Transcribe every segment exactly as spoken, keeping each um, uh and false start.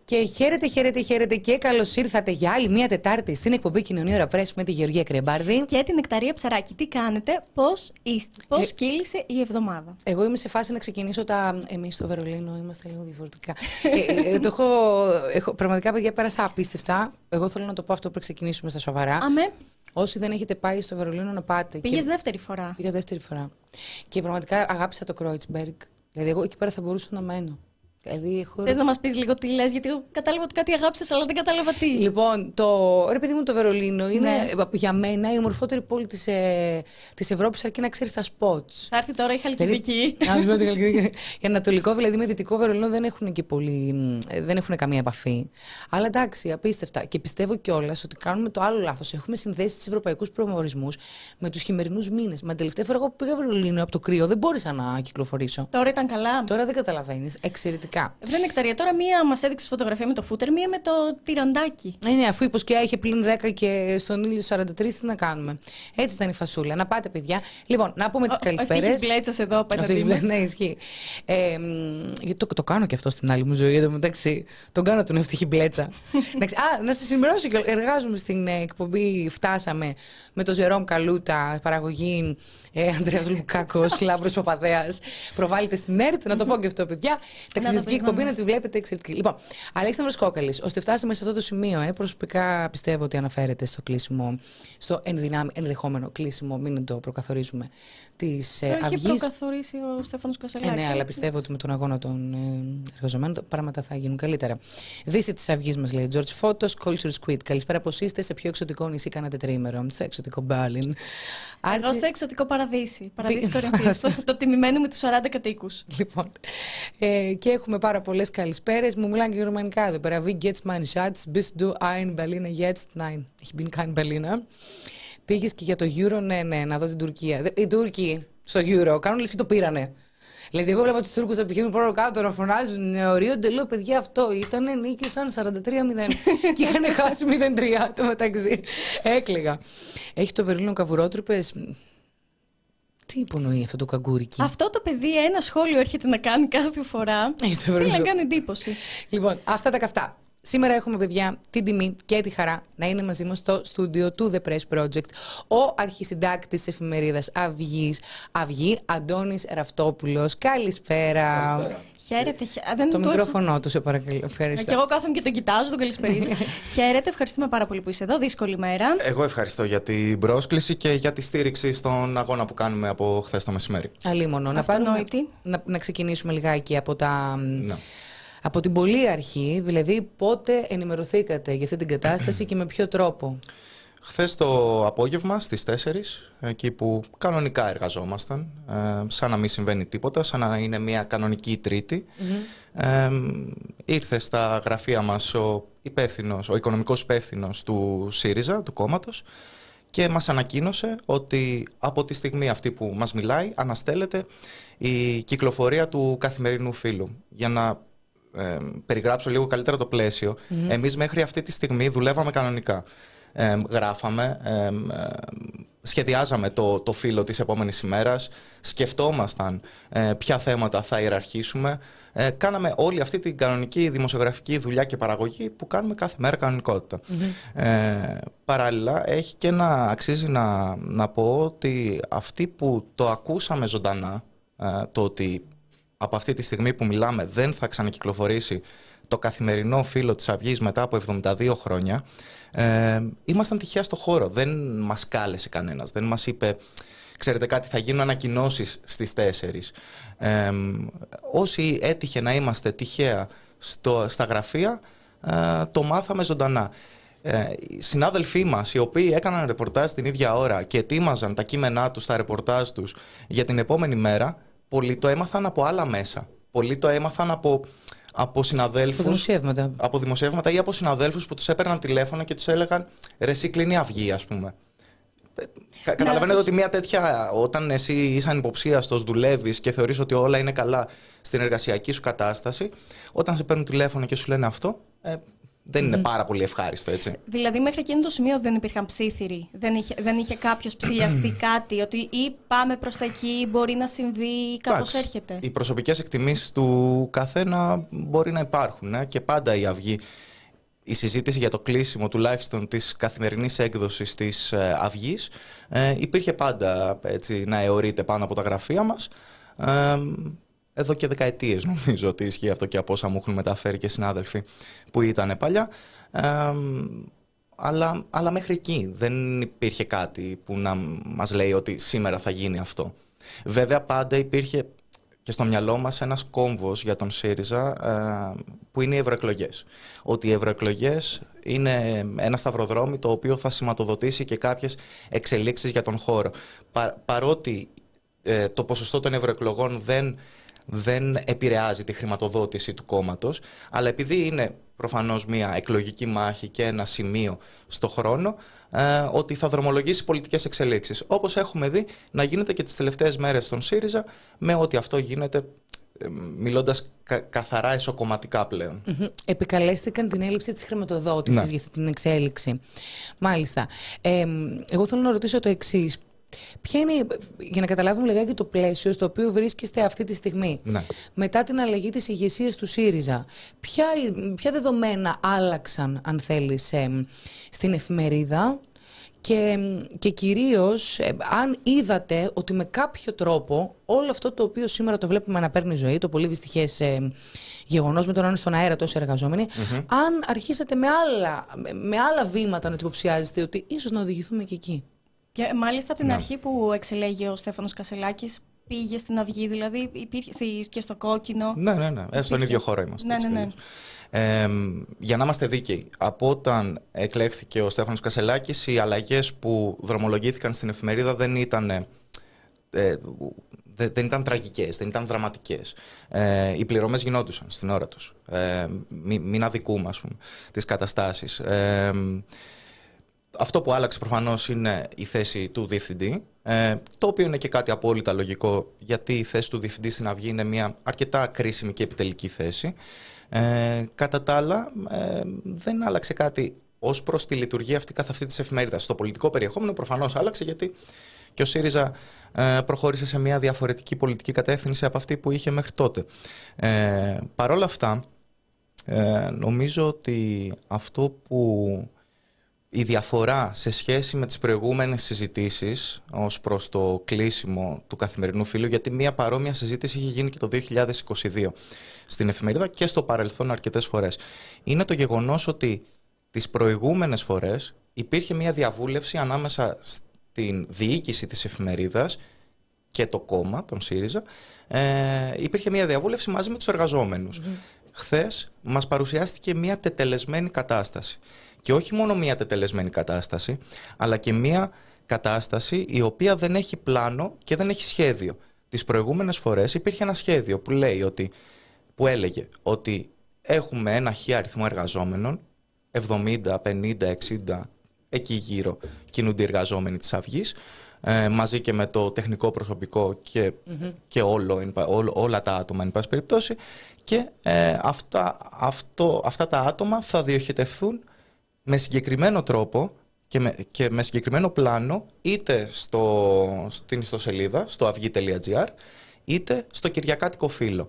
Και χαίρετε, χαίρετε, χαίρετε και καλώς ήρθατε για άλλη μία Τετάρτη στην εκπομπή Κοινωνία Ωρα Πρέσ με τη Γεωργία Κρεμπάρδη. Και την Νεκταρία Ψαράκη. Τι κάνετε, πώς είστε, πώς ε... κύλησε η εβδομάδα? Εγώ είμαι σε φάση να ξεκινήσω τα. Εμείς στο Βερολίνο είμαστε λίγο διαφορετικά. ε, ε, το έχω, έχω. Πραγματικά, παιδιά, πέρασα απίστευτα. Εγώ θέλω να το πω αυτό πριν ξεκινήσουμε στα σοβαρά. Αμέ. Όσοι δεν έχετε πάει στο Βερολίνο, να πάτε. Πήγες και... δεύτερη φορά. Πήγα δεύτερη φορά. Και πραγματικά αγάπησα το Κρόιτσμπεργκ. Δηλαδή, εγώ εκεί πέρα θα μπορούσα να μένω. Δηλαδή, έχω... Θες να μας πεις λίγο τι λες, γιατί εγώ κατάλαβα ότι κάτι αγάπησες, αλλά δεν κατάλαβα τι. Λοιπόν, το ρε παιδί μου, το Βερολίνο είναι ναι. για μένα η ομορφότερη πόλη της, ε, της Ευρώπης, αρκεί να ξέρεις τα spots. Θα έρθει τώρα η Χαλκιδική. Δηλαδή, για Ανατολικό, δηλαδή με Δυτικό Βερολίνο δεν έχουν και πολύ, δεν έχουν καμία επαφή. Αλλά εντάξει, απίστευτα. Και πιστεύω κιόλας ότι κάνουμε το άλλο λάθος. Έχουμε συνδέσει τις ευρωπαϊκούς προορισμούς με τους χειμερινούς μήνες. Μα τελευταία φορά εγώ που πήγα Βερολίνο από το κρύο δεν μπόρεσα να κυκλοφορήσω. Τώρα ήταν καλά. Τώρα δεν καταλαβαίνεις. Εξαιρετικά. Βρε Νεκταρία, τώρα μία μας έδειξε φωτογραφία με το φούτερ, μία με το τυραντάκι. Ναι, ναι, αφού η Ποσκιά είχε πλην δέκα και στον ήλιο σαράντα τρία, τι να κάνουμε. Έτσι ήταν η φασούλα. Να πάτε, παιδιά. Λοιπόν, να πούμε τις καλησπέρες. Αυτή μπλέτσας εδώ απέναντι μας. Ναι, ισχύει. Ε, γιατί το, το κάνω και αυτό στην άλλη μου ζωή. Εδώ μεταξύ, τον κάνω τον ευτυχή μπλέτσα. Α, να σας ενημερώσω και εργάζομαι στην εκπομπή. Φτάσαμε με το Ζερόμ Καλούτα, παραγωγή ε, Ανδρέας Λουκάκος, Λάμπρος Παπαδέας. Προβάλλεται στην ΕΡΤ, να το πω και αυτό, παιδιά. Ταξιδιωτική εκπομπή να τη βλέπετε εξαιρετική. Λοιπόν, Αλέξανδρος Κόκαλης, ώστε φτάσαμε σε αυτό το σημείο, ε, προσωπικά πιστεύω ότι αναφέρεται στο κλείσιμο, στο ενδυνάμει, ενδεχόμενο κλείσιμο, μην το προκαθορίζουμε, της ε, Αυγής. Έχει προκαθορίσει ο Στέφανος Κασελάκης. Ε, ναι, αλλά πιστεύω ότι με τον αγώνα των ε, εργαζομένων τα πράγματα θα γίνουν καλύτερα. Δύση της Αυγής μας λέει George Photos, Culture Squid. Καλησπέρα, πώς είστε, σε ποιο εξωτικό νησί κάνατε τρίμερο? Στο εξωτικό Μπάλιν. Εγώ στο εξωτικό Παραδείσι. Παραδείσι Κορινθίας. Το τιμημένο με τους σαράντα κατοίκους. Λοιπόν. Ε, και έχουμε πάρα πολλές καλησπέρες. Μου μιλάνε και γερμανικά εδώ πέρα. Wie geht's mein Schatz? Bist du ein Berliner jetzt? Nein, ich bin kein Berliner. Πήγες και για το Euro, ναι, ναι, να δω την Τουρκία. Οι Τούρκοι στο Euro κάνουν λες και το πήρανε. Δηλαδή, εγώ βλέπω τους Τούρκους να πηγαίνουν πάνω κάτω να φωνάζουν, ορίονται, λέω, παιδιά, αυτό ήτανε, νίκησαν σαράντα τρία μηδέν και είχαν χάσει μηδέν τρία το μεταξύ. Έκλαιγα. Έχει το Βερολίνο καβουρότρυπες. Τι υπονοεί αυτό το καγκούρικι? Αυτό το παιδί ένα σχόλιο έρχεται να κάνει κάθε φορά. Θέλει να κάνει εντύπωση. Λοιπόν, αυτά τα καυτά. Σήμερα έχουμε, παιδιά, την τιμή και τη χαρά να είναι μαζί μας στο στούντιο του The Press Project ο αρχισυντάκτης της εφημερίδας Αυγής, Αυγή, Αντώνης Ραφτόπουλος. Καλησπέρα. Καλησπέρα. Χαίρετε. Χαίρετε. Το μικρόφωνο έχω... του, σε παρακαλώ. Ευχαριστώ. Και εγώ κάθομαι και τον κοιτάζω, τον καλησπερίζω. Χαίρετε, ευχαριστούμε πάρα πολύ που είσαι εδώ. Δύσκολη μέρα. Εγώ ευχαριστώ για την πρόσκληση και για τη στήριξη στον αγώνα που κάνουμε από χθες το μεσημέρι. Αλίμονο. Να, πάρουμε, να, να ξεκινήσουμε λιγάκι από τα. No. Από την πολύ αρχή, δηλαδή πότε ενημερωθήκατε για αυτή την κατάσταση και με ποιο τρόπο? Χθες το απόγευμα στις τέσσερις, εκεί που κανονικά εργαζόμασταν, ε, σαν να μην συμβαίνει τίποτα, σαν να είναι μια κανονική Τρίτη, mm-hmm. ε, ήρθε στα γραφεία μας ο υπεύθυνος, ο οικονομικός υπεύθυνος του ΣΥΡΙΖΑ, του κόμματος, και μας ανακοίνωσε ότι από τη στιγμή αυτή που μας μιλάει αναστέλλεται η κυκλοφορία του καθημερινού φύλου. Για να Ε, περιγράψω λίγο καλύτερα το πλαίσιο. Mm-hmm. Εμείς μέχρι αυτή τη στιγμή δουλεύαμε κανονικά. Ε, γράφαμε, ε, ε, σχεδιάζαμε το, το φύλλο της επόμενης ημέρας, σκεφτόμασταν ε, ποια θέματα θα ιεραρχήσουμε. Ε, κάναμε όλη αυτή την κανονική δημοσιογραφική δουλειά και παραγωγή που κάνουμε κάθε μέρα κανονικότητα. Mm-hmm. Ε, παράλληλα, έχει και να αξίζει να, να πω ότι αυτοί που το ακούσαμε ζωντανά, ε, το ότι από αυτή τη στιγμή που μιλάμε δεν θα ξανακυκλοφορήσει το καθημερινό φύλλο της Αυγής μετά από εβδομήντα δύο χρόνια, ε, ήμασταν τυχαία στο χώρο. Δεν μας κάλεσε κανένας, δεν μας είπε, ξέρετε κάτι, θα γίνουν ανακοινώσεις στις τέσσερις. Ε, όσοι έτυχε να είμαστε τυχαία στο, στα γραφεία, ε, το μάθαμε ζωντανά. Ε, οι συνάδελφοί μας, οι οποίοι έκαναν ρεπορτάζ την ίδια ώρα και ετοίμαζαν τα κείμενά τους, τα ρεπορτάζ τους για την επόμενη μέρα, πολλοί το έμαθαν από άλλα μέσα. Πολλοί το έμαθαν από, από συναδέλφους. Από δημοσιεύματα. Από δημοσιεύματα ή από συναδέλφους που τους έπαιρναν τηλέφωνο και τους έλεγαν ρε, εσύ κλείνει η Αυγή, ας πούμε. Κα, καταλαβαίνετε ότι μια τέτοια, όταν εσύ είσαι ανυποψίαστος, δουλεύεις και θεωρείς ότι όλα είναι καλά στην εργασιακή σου κατάσταση, όταν σε παίρνουν τηλέφωνο και σου λένε αυτό, ε, δεν Mm-hmm. είναι πάρα πολύ ευχάριστο, έτσι. Δηλαδή, μέχρι εκείνο το σημείο δεν υπήρχαν ψήθυροι. Δεν είχε, δεν είχε κάποιο ψηλιαστεί κάτι, ότι ή πάμε προς τα εκεί, μπορεί να συμβεί, κάπως έρχεται. Οι προσωπικές εκτιμήσεις του καθένα μπορεί να υπάρχουν, ε, και πάντα η Αυγή. Η συζήτηση για το κλείσιμο τουλάχιστον της καθημερινής έκδοσης της ε, Αυγής ε, υπήρχε πάντα, έτσι, να αιωρείται πάνω από τα γραφεία μας. Ε, εδώ και δεκαετίες νομίζω ότι ισχύει αυτό και από όσα μου έχουν μεταφέρει και συνάδελφοι που ήταν παλιά. Ε, αλλά, αλλά μέχρι εκεί δεν υπήρχε κάτι που να μας λέει ότι σήμερα θα γίνει αυτό. Βέβαια πάντα υπήρχε και στο μυαλό μας ένας κόμβος για τον ΣΥΡΙΖΑ, που είναι οι ευρωεκλογές. Ότι οι ευρωεκλογές είναι ένα σταυροδρόμι το οποίο θα σηματοδοτήσει και κάποιες εξελίξεις για τον χώρο. Πα, παρότι ε, το ποσοστό των ευρωεκλογών δεν, δεν επηρεάζει τη χρηματοδότηση του κόμματος, αλλά επειδή είναι προφανώς μια εκλογική μάχη και ένα σημείο στο χρόνο, ε, ότι θα δρομολογήσει πολιτικές εξελίξεις. Όπως έχουμε δει να γίνεται και τις τελευταίες μέρες στον ΣΥΡΙΖΑ, με ότι αυτό γίνεται, ε, μιλώντας κα, καθαρά εσωκομματικά πλέον. Mm-hmm. Επικαλέστηκαν την έλλειψη της χρηματοδότησης, ναι, για αυτή την εξέλιξη. Μάλιστα. Ε, εγώ θέλω να ρωτήσω το εξής. Ποια είναι, για να καταλάβουμε λιγάκι το πλαίσιο στο οποίο βρίσκεστε αυτή τη στιγμή, ναι, μετά την αλλαγή της ηγεσίας του ΣΥΡΙΖΑ, ποια, ποια δεδομένα άλλαξαν, αν θέλεις, ε, στην εφημερίδα και, και κυρίως ε, αν είδατε ότι με κάποιο τρόπο όλο αυτό το οποίο σήμερα το βλέπουμε να παίρνει ζωή, το πολύ δυστυχές ε, γεγονός με τον να είναι στον αέρα τόσοι εργαζόμενοι, mm-hmm. αν αρχίσατε με άλλα, με άλλα βήματα να υποψιάζεστε ότι ίσως να οδηγηθούμε και εκεί. Και μάλιστα από την ναι. αρχή που εξελέγει ο Στέφανος Κασελάκης, πήγε στην Αυγή, δηλαδή υπήρχε και στο Κόκκινο. Ναι, ναι, ναι. Υπήρχε... Στον ίδιο χώρο είμαστε. Ναι, ναι, ναι. Ε, για να είμαστε δίκαιοι, από όταν εκλέχθηκε ο Στέφανος Κασελάκης, οι αλλαγές που δρομολογήθηκαν στην εφημερίδα δεν ήταν, ε, δεν ήταν τραγικές, δεν ήταν δραματικές. Ε, οι πληρωμές γινόντουσαν στην ώρα τους. Ε, μην, μην αδικούμε, ας πούμε, τις καταστάσεις. Ε, Αυτό που άλλαξε προφανώς είναι η θέση του διευθυντή, ε, το οποίο είναι και κάτι απόλυτα λογικό, γιατί η θέση του διευθυντή στην Αυγή είναι μια αρκετά κρίσιμη και επιτελική θέση. Ε, κατά τα άλλα, ε, δεν άλλαξε κάτι ως προς τη λειτουργία αυτή καθ' αυτή της εφημερίδας. Στο πολιτικό περιεχόμενο προφανώς άλλαξε, γιατί και ο ΣΥΡΙΖΑ ε, προχώρησε σε μια διαφορετική πολιτική κατεύθυνση από αυτή που είχε μέχρι τότε. Ε, Παρ' όλα αυτά, ε, νομίζω ότι αυτό που... η διαφορά σε σχέση με τις προηγούμενες συζητήσεις ως προς το κλείσιμο του Καθημερινού Φύλου, γιατί μια παρόμοια συζήτηση είχε γίνει και το δύο χιλιάδες είκοσι δύο στην εφημερίδα και στο παρελθόν αρκετές φορές, είναι το γεγονός ότι τις προηγούμενες φορές υπήρχε μια διαβούλευση ανάμεσα στην διοίκηση της εφημερίδας και το κόμμα, τον ΣΥΡΙΖΑ, ε, υπήρχε μια διαβούλευση μαζί με τους εργαζόμενους. Mm-hmm. Χθες μας παρουσιάστηκε μια τετελεσμένη κατάσταση. Και όχι μόνο μια τετελεσμένη κατάσταση, αλλά και μια κατάσταση η οποία δεν έχει πλάνο και δεν έχει σχέδιο. Τις προηγούμενες φορές υπήρχε ένα σχέδιο που, λέει ότι, που έλεγε ότι έχουμε ένα χι αριθμό εργαζόμενων, εβδομήντα, πενήντα, εξήντα, εκεί γύρω κινούνται οι εργαζόμενοι της Αυγής, ε, μαζί και με το τεχνικό προσωπικό και, mm-hmm. και όλο, ό, όλα τα άτομα, εν πάση περιπτώσει, και ε, αυτά, αυτό, αυτά τα άτομα θα διοχετευθούν με συγκεκριμένο τρόπο και με, και με συγκεκριμένο πλάνο, είτε στο, στην ιστοσελίδα, στο αυγή τελεία τζι άρ, είτε στο κυριακάτικο φύλλο.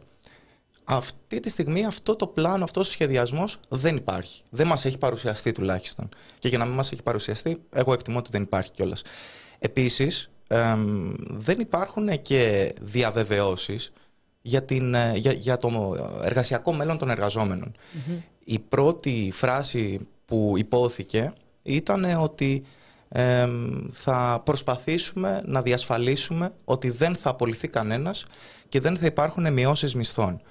Αυτή τη στιγμή αυτό το πλάνο, αυτός ο σχεδιασμός δεν υπάρχει. Δεν μας έχει παρουσιαστεί τουλάχιστον. Και για να μην μας έχει παρουσιαστεί, εγώ εκτιμώ ότι δεν υπάρχει κιόλας. Επίσης, εμ, δεν υπάρχουν και διαβεβαιώσεις για, την, για, για το εργασιακό μέλλον των εργαζόμενων. Mm-hmm. Η πρώτη φράση που υπόθηκε ήταν ότι ε, θα προσπαθήσουμε να διασφαλίσουμε ότι δεν θα απολυθεί κανένας και δεν θα υπάρχουν μειώσεις μισθών.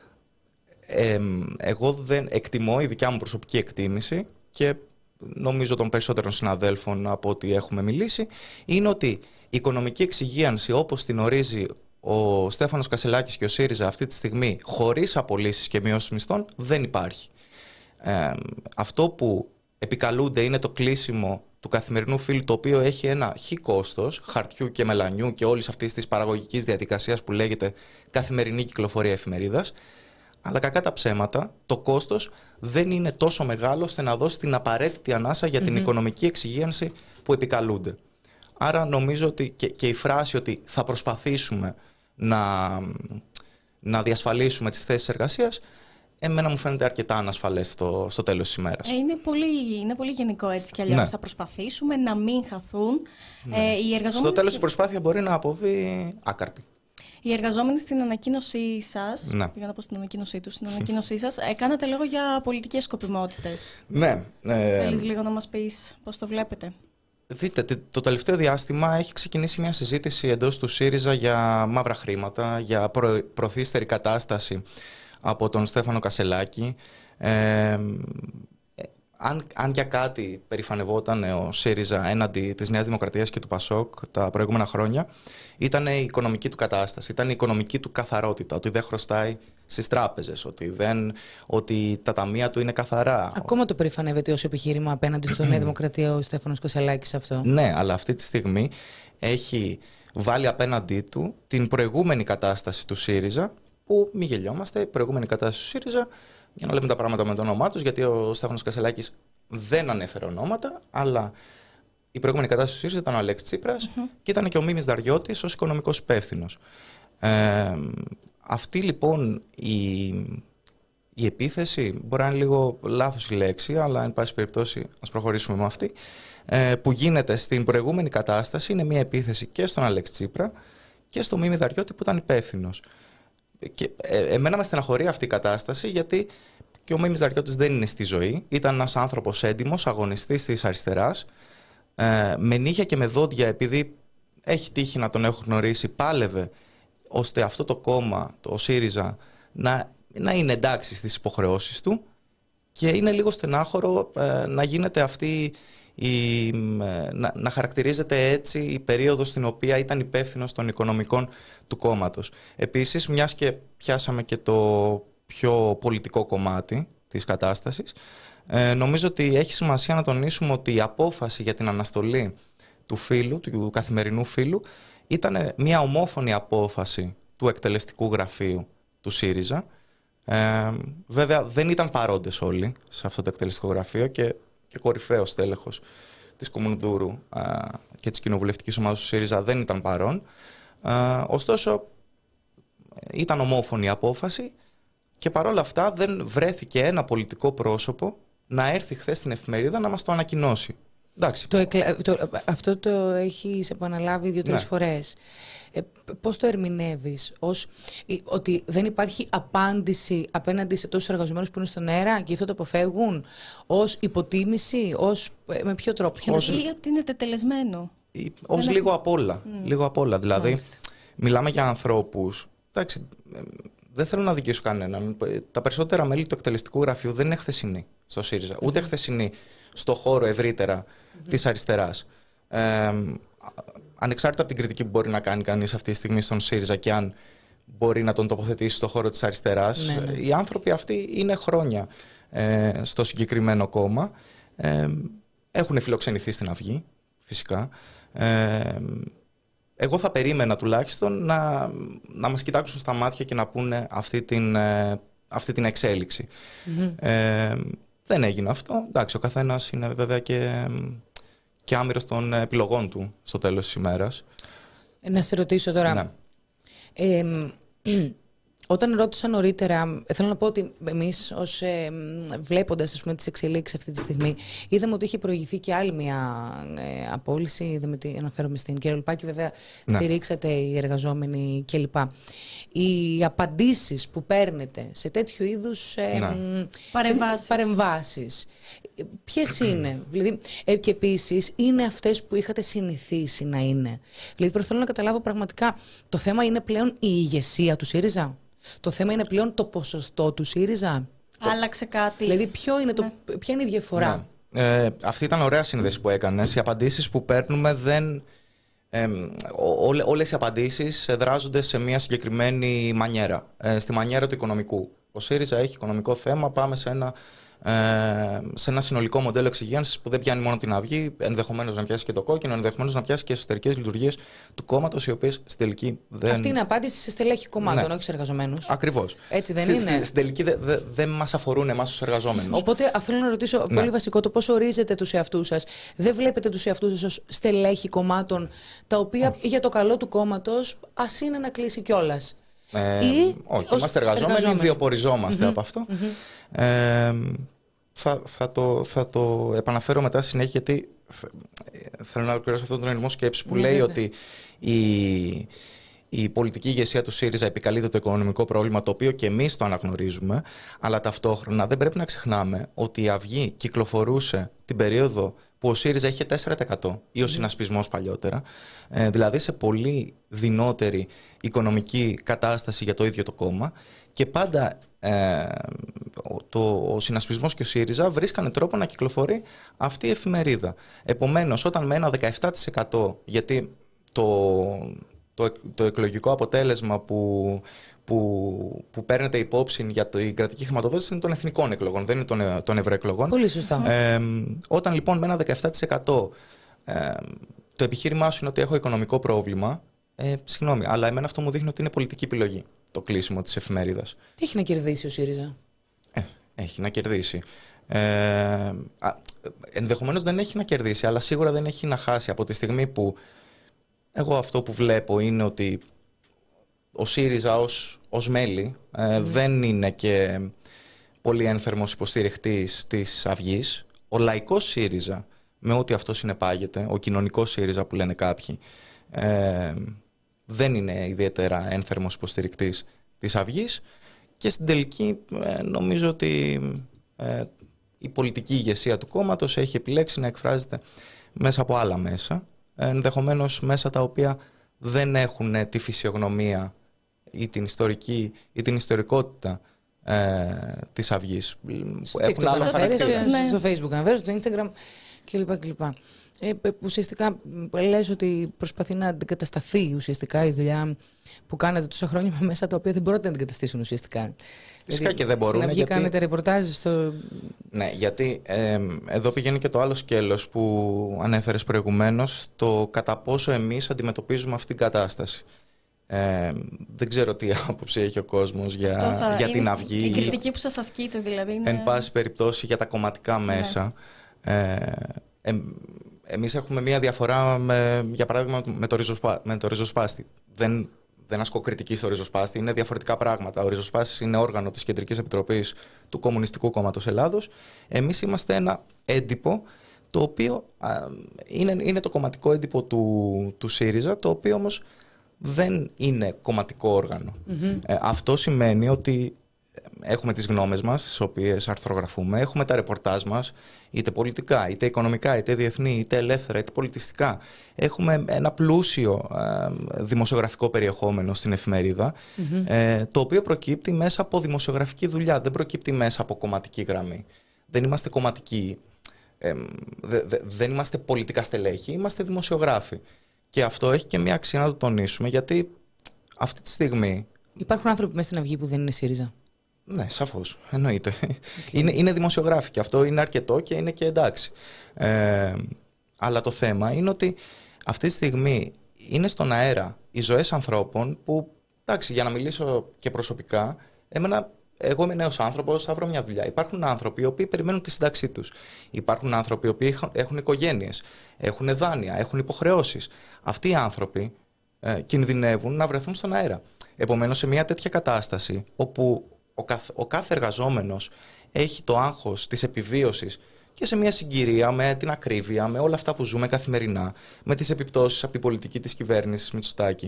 Ε, εγώ δεν εκτιμώ, η δικιά μου προσωπική εκτίμηση και νομίζω των περισσότερων συναδέλφων από ό,τι έχουμε μιλήσει, είναι ότι η οικονομική εξυγίανση όπως την ορίζει ο Στέφανος Κασελάκης και ο ΣΥΡΙΖΑ αυτή τη στιγμή, χωρίς απολύσεις και μειώσεις μισθών, δεν υπάρχει. Ε, αυτό που επικαλούνται είναι το κλείσιμο του Καθημερινού Φύλου, το οποίο έχει ένα χι κόστος χαρτιού και μελανιού και όλης αυτής της παραγωγικής διαδικασίας που λέγεται καθημερινή κυκλοφορία εφημερίδας. αλλά κακά τα ψέματα, το κόστος δεν είναι τόσο μεγάλο ώστε να δώσει την απαραίτητη ανάσα για την mm-hmm. οικονομική εξυγίανση που επικαλούνται. Άρα νομίζω ότι και, και η φράση ότι θα προσπαθήσουμε να, να διασφαλίσουμε τις θέσεις εργασίας, εμένα μου φαίνεται αρκετά ανασφαλές στο, στο τέλος της ημέρας. Ε, είναι, πολύ, είναι πολύ γενικό έτσι κι αλλιώς. Ναι. Θα προσπαθήσουμε να μην χαθούν. Ναι. Ε, οι εργαζόμενοι στο τέλος η προσπάθεια μπορεί να αποβεί άκαρπη. Οι εργαζόμενοι στην ανακοίνωσή σας, ναι. πήγα να πω στην ανακοίνωσή τους, στην ανακοίνωσή σας, ε, κάνατε λόγο για πολιτικές σκοπιμότητες. Ναι. Ε, Θέλεις λίγο να μας πεις πώς το βλέπετε? Δείτε, το τελευταίο διάστημα έχει ξεκινήσει μια συζήτηση εντός του ΣΥΡΙΖΑ για μαύρα χρήματα, για προ, προθύστερη κατάσταση από τον Στέφανο Κασσελάκη. Ε, αν, αν για κάτι περηφανευόταν ο ΣΥΡΙΖΑ έναντι της Νέας Δημοκρατίας και του ΠΑΣΟΚ τα προηγούμενα χρόνια, ήταν η οικονομική του κατάσταση, ήταν η οικονομική του καθαρότητα, ότι δεν χρωστάει στις τράπεζες, ότι, δεν, ότι τα ταμεία του είναι καθαρά. Ακόμα το περηφανεύεται ως επιχείρημα απέναντι στη Νέα Δημοκρατία ο Στέφανος Κασσελάκης αυτό. Ναι, αλλά αυτή τη στιγμή έχει βάλει απέναντί του την προηγούμενη κατάσταση του ΣΥΡΙΖΑ, που μη γελιόμαστε, η προηγούμενη κατάσταση του ΣΥΡΙΖΑ, για να λέμε τα πράγματα με το όνομά τους, γιατί ο Στέφανος Κασσελάκης δεν ανέφερε ονόματα, αλλά η προηγούμενη κατάσταση του ΣΥΡΙΖΑ ήταν ο Αλέξης Τσίπρας mm-hmm. και ήταν και ο Μίμης Δαριώτης ως οικονομικός υπεύθυνος. Ε, αυτή λοιπόν η, η επίθεση, μπορεί να είναι λίγο λάθος η λέξη, αλλά εν πάση περιπτώσει ας προχωρήσουμε με αυτή, ε, που γίνεται στην προηγούμενη κατάσταση, είναι μια επίθεση και στον Αλέξη Τσίπρα και στον Μίμη Δαριώτη που ήταν υπεύθυνος. Και ε, εμένα με στεναχωρεί αυτή η κατάσταση, γιατί και ο Μίμης Δαριώτης δεν είναι στη ζωή. Ήταν ένας άνθρωπος έντιμος, αγωνιστής της αριστεράς, ε, με νύχια και με δόντια, επειδή έχει τύχει να τον έχω γνωρίσει, πάλευε ώστε αυτό το κόμμα, το ΣΥΡΙΖΑ, να, να είναι εντάξει στις υποχρεώσεις του, και είναι λίγο στενάχωρο ε, να γίνεται αυτή η, να, να χαρακτηρίζεται έτσι η περίοδος στην οποία ήταν υπεύθυνος των οικονομικών του κόμματος. Επίσης, μιας και πιάσαμε και το πιο πολιτικό κομμάτι της κατάστασης, ε, νομίζω ότι έχει σημασία να τονίσουμε ότι η απόφαση για την αναστολή του φύλου, του καθημερινού φύλου, ήταν μια ομόφωνη απόφαση του εκτελεστικού γραφείου του ΣΥΡΙΖΑ. Ε, βέβαια δεν ήταν παρόντες όλοι σε αυτό το εκτελεστικό γραφείο, και, και κορυφαίος τέλεχος της Κομμουνδούρου ε, και της κοινοβουλευτικής ομάδας του ΣΥΡΙΖΑ δεν ήταν παρόν. Ε, ωστόσο ήταν ομόφωνη η απόφαση, και παρόλα αυτά δεν βρέθηκε ένα πολιτικό πρόσωπο να έρθει χθες στην εφημερίδα να μας το ανακοινώσει. Το εκλα... το... Αυτό το έχεις επαναλάβει δύο-τρεις ναι. φορές. Ε, πώς το ερμηνεύεις? Ως ότι δεν υπάρχει απάντηση απέναντι σε τόσους εργαζομένους που είναι στον αέρα και αυτό το αποφεύγουν? Ως υποτίμηση? Ως... Με ποιο τρόπο? Ως... Ή ότι είναι τετελεσμένο? Ως λίγο απ' όλα. Mm. Λίγο απ' όλα. Δηλαδή, Μάλιστα. μιλάμε για ανθρώπους... Εντάξει, δεν θέλω να δικήσω κανέναν. Τα περισσότερα μέλη του εκτελεστικού γραφείου δεν είναι χθεσινοί στο ΣΥΡΙΖΑ, mm-hmm. ούτε χθεσινοί στο χώρο ευρύτερα mm-hmm. της αριστεράς. Ε, ανεξάρτητα από την κριτική που μπορεί να κάνει κανείς αυτή τη στιγμή στον ΣΥΡΙΖΑ και αν μπορεί να τον τοποθετήσει στο χώρο της αριστεράς, ναι, ναι. οι άνθρωποι αυτοί είναι χρόνια ε, στο συγκεκριμένο κόμμα. Ε, έχουν φιλοξενηθεί στην Αυγή, φυσικά. Ε, εγώ θα περίμενα τουλάχιστον να, να μας κοιτάξουν στα μάτια και να πούνε αυτή την, ε, αυτή την εξέλιξη. Mm-hmm. Ε, δεν έγινε αυτό. Εντάξει, ο καθένας είναι βέβαια και, και άμυρος των επιλογών του στο τέλος της ημέρας. Να σε ρωτήσω τώρα. Ναι. Ε, Όταν ρώτησα νωρίτερα, θέλω να πω ότι εμείς ως ε, βλέποντας ας πούμε, τις εξελίξεις αυτή τη στιγμή, είδαμε ότι είχε προηγηθεί και άλλη μια ε, απόλυση, είδαμε τι, αναφέρομαι στην κυρία Λουπάκη, βέβαια ναι. στηρίξατε οι εργαζόμενοι κλπ. Οι απαντήσεις που παίρνετε σε τέτοιου είδους ε, ναι. παρεμβάσεις. παρεμβάσεις, ποιες είναι? Δηλαδή, ε, και επίσης είναι αυτές που είχατε συνηθίσει να είναι? Δηλαδή, θέλω να καταλάβω πραγματικά, το θέμα είναι πλέον η ηγεσία του ΣΥΡΙΖΑ? Το θέμα είναι πλέον το ποσοστό του ΣΥΡΙΖΑ? Άλλαξε κάτι? Δηλαδή, ποιο είναι το, ναι. ποια είναι η διαφορά? Ναι. Ε, αυτή ήταν ωραία σύνδεση που έκανες. Οι απαντήσεις που παίρνουμε δεν... Ε, ό, όλες οι απαντήσεις δράζονται σε μια συγκεκριμένη μανιέρα. Ε, στη μανιέρα του οικονομικού. Ο ΣΥΡΙΖΑ έχει οικονομικό θέμα, πάμε σε ένα ε, σε ένα συνολικό μοντέλο εξυγίανσης που δεν πιάνει μόνο την Αυγή, ενδεχομένως να πιάσει και το κόκκινο, ενδεχομένως να πιάσει και εσωτερικές λειτουργίες του κόμματος, οι οποίες στην τελική δεν. Αυτή είναι απάντηση σε στελέχη κομμάτων, ναι. όχι σε εργαζομένους. Ακριβώς. Έτσι δεν στη, είναι. Στην στη τελική δεν δε, δε μας αφορούν εμάς τους εργαζόμενους. Οπότε θέλω να ρωτήσω ναι. πολύ βασικό το πώς ορίζετε τους εαυτούς σας. Δεν βλέπετε τους εαυτούς σας ως στελέχη κομμάτων, τα οποία όχι. για το καλό του κόμματος ας είναι να κλείσει κιόλας. Ε, Ή όχι, είμαστε εργαζόμενοι, εργαζόμενοι. βιοποριζόμαστε mm-hmm. από αυτό. Mm-hmm. Ε, θα, θα, το, θα το επαναφέρω μετά στη συνέχεια, γιατί θέλω να ολοκληρώσω αυτόν τον ενημό σκέψη που mm-hmm. λέει ότι η, η πολιτική ηγεσία του ΣΥΡΙΖΑ επικαλείται το οικονομικό πρόβλημα, το οποίο και εμείς το αναγνωρίζουμε, αλλά ταυτόχρονα δεν πρέπει να ξεχνάμε ότι η Αυγή κυκλοφορούσε την περίοδο που ο ΣΥΡΙΖΑ είχε τέσσερα τοις εκατό ή ο συνασπισμός παλιότερα, ε, δηλαδή σε πολύ δεινότερη οικονομική κατάσταση για το ίδιο το κόμμα, και πάντα ε, το, ο συνασπισμός και ο ΣΥΡΙΖΑ βρίσκανε τρόπο να κυκλοφορεί αυτή η εφημερίδα. Επομένως, όταν με ένα δεκαεπτά τοις εκατό, γιατί το, το, το εκλογικό αποτέλεσμα που, που, που παίρνετε υπόψη για την κρατική χρηματοδότηση είναι των εθνικών εκλογών, δεν είναι των, των ευρωεκλογών. Πολύ σωστά. Ε, όταν λοιπόν με ένα δεκαεπτά τοις εκατό ε, το επιχείρημά σου είναι ότι έχω οικονομικό πρόβλημα, ε, συγγνώμη, αλλά εμένα αυτό μου δείχνει ότι είναι πολιτική επιλογή το κλείσιμο της εφημερίδας. Τι έχει να κερδίσει ο ΣΥΡΙΖΑ? Ε, έχει να κερδίσει. Ε, α, ενδεχομένως δεν έχει να κερδίσει, αλλά σίγουρα δεν έχει να χάσει από τη στιγμή που εγώ αυτό που βλέπω είναι ότι ο ΣΥΡΙΖΑ ως, ως μέλη ε, mm. δεν είναι και πολύ ένθερμος υποστηριχτής της Αυγής. Ο λαϊκός ΣΥΡΙΖΑ, με ό,τι αυτό συνεπάγεται, ο κοινωνικός ΣΥΡΙΖΑ που λένε κάποιοι, ε, δεν είναι ιδιαίτερα ένθερμος υποστηρικτής της Αυγής, και στην τελική ε, νομίζω ότι ε, η πολιτική ηγεσία του κόμματος έχει επιλέξει να εκφράζεται μέσα από άλλα μέσα, ε, ενδεχομένως μέσα τα οποία δεν έχουν τη φυσιογνωμία ή την ιστορική ή την ιστορικότητα ε, της Αυγής. Στο έχουν άλλα χαρακτήρα. Ναι. Στο Facebook αναφέρει, στο Instagram κλπ. Ε, ουσιαστικά λες ότι προσπαθεί να αντικατασταθεί ουσιαστικά η δουλειά που κάνατε τόσα χρόνια με μέσα τα οποία δεν μπορείτε να αντικαταστήσουν ουσιαστικά. Φυσικά και δεν μπορούν. Στην Αυγή γιατί... κάνετε ρεπορτάζ στο... Ναι, γιατί ε, εδώ πηγαίνει και το άλλο σκέλος που ανέφερες προηγουμένως, το κατά πόσο εμείς αντιμετωπίζουμε αυτή την κατάσταση. Ε, δεν ξέρω τι άποψη έχει ο κόσμος για, θα... για την Αυγή. Η κριτική που σας ασκείτε δηλαδή. Είναι... Εν πάση περιπτώσει για τα κομματικά μέσα. Ναι. Ε, ε, εμείς έχουμε μία διαφορά, με, για παράδειγμα, με το, ριζοσπά, με το ριζοσπάστη. Δεν, δεν ασκώ κριτική στο ριζοσπάστη, είναι διαφορετικά πράγματα. Ο ριζοσπάστης είναι όργανο της Κεντρικής Επιτροπής του Κομμουνιστικού Κόμματος Ελλάδος. Εμείς είμαστε ένα έντυπο, το οποίο α, είναι, είναι το κομματικό έντυπο του, του ΣΥΡΙΖΑ, το οποίο όμως δεν είναι κομματικό όργανο. Mm-hmm. Ε, αυτό σημαίνει ότι έχουμε τις γνώμες μας, τις οποίες αρθρογραφούμε, έχουμε τα ρεπορτάζ μας, είτε πολιτικά, είτε οικονομικά, είτε διεθνή, είτε ελεύθερα, είτε πολιτιστικά. Έχουμε ένα πλούσιο ε, δημοσιογραφικό περιεχόμενο στην εφημερίδα, mm-hmm. ε, το οποίο προκύπτει μέσα από δημοσιογραφική δουλειά, δεν προκύπτει μέσα από κομματική γραμμή. Δεν είμαστε κομματικοί, ε, δε, δε, δεν είμαστε πολιτικά στελέχη, είμαστε δημοσιογράφοι. Και αυτό έχει και μια αξία να το τονίσουμε, γιατί αυτή τη στιγμή... Υπάρχουν άνθρωποι μέσα στην Αυγή που δεν είναι ΣΥΡΙΖΑ. Ναι, σαφώς. Εννοείται. Okay. Είναι, είναι δημοσιογράφοι και αυτό είναι αρκετό και είναι και εντάξει. Ε, αλλά το θέμα είναι ότι αυτή τη στιγμή είναι στον αέρα οι ζωές ανθρώπων που, εντάξει, για να μιλήσω και προσωπικά, εμένα, εγώ είμαι νέος άνθρωπος, θα βρω μια δουλειά. Υπάρχουν άνθρωποι οι οποίοι περιμένουν τη σύνταξή τους. Υπάρχουν άνθρωποι οι οποίοι έχουν οικογένειες, έχουν δάνεια, έχουν υποχρεώσεις. Αυτοί οι άνθρωποι ε, κινδυνεύουν να βρεθούν στον αέρα. Επομένως, σε μια τέτοια κατάσταση όπου Ο κάθε, ο κάθε εργαζόμενος έχει το άγχος της επιβίωσης και σε μια συγκυρία με την ακρίβεια, με όλα αυτά που ζούμε καθημερινά, με τις επιπτώσεις από την πολιτική της κυβέρνησης Μητσοτάκη,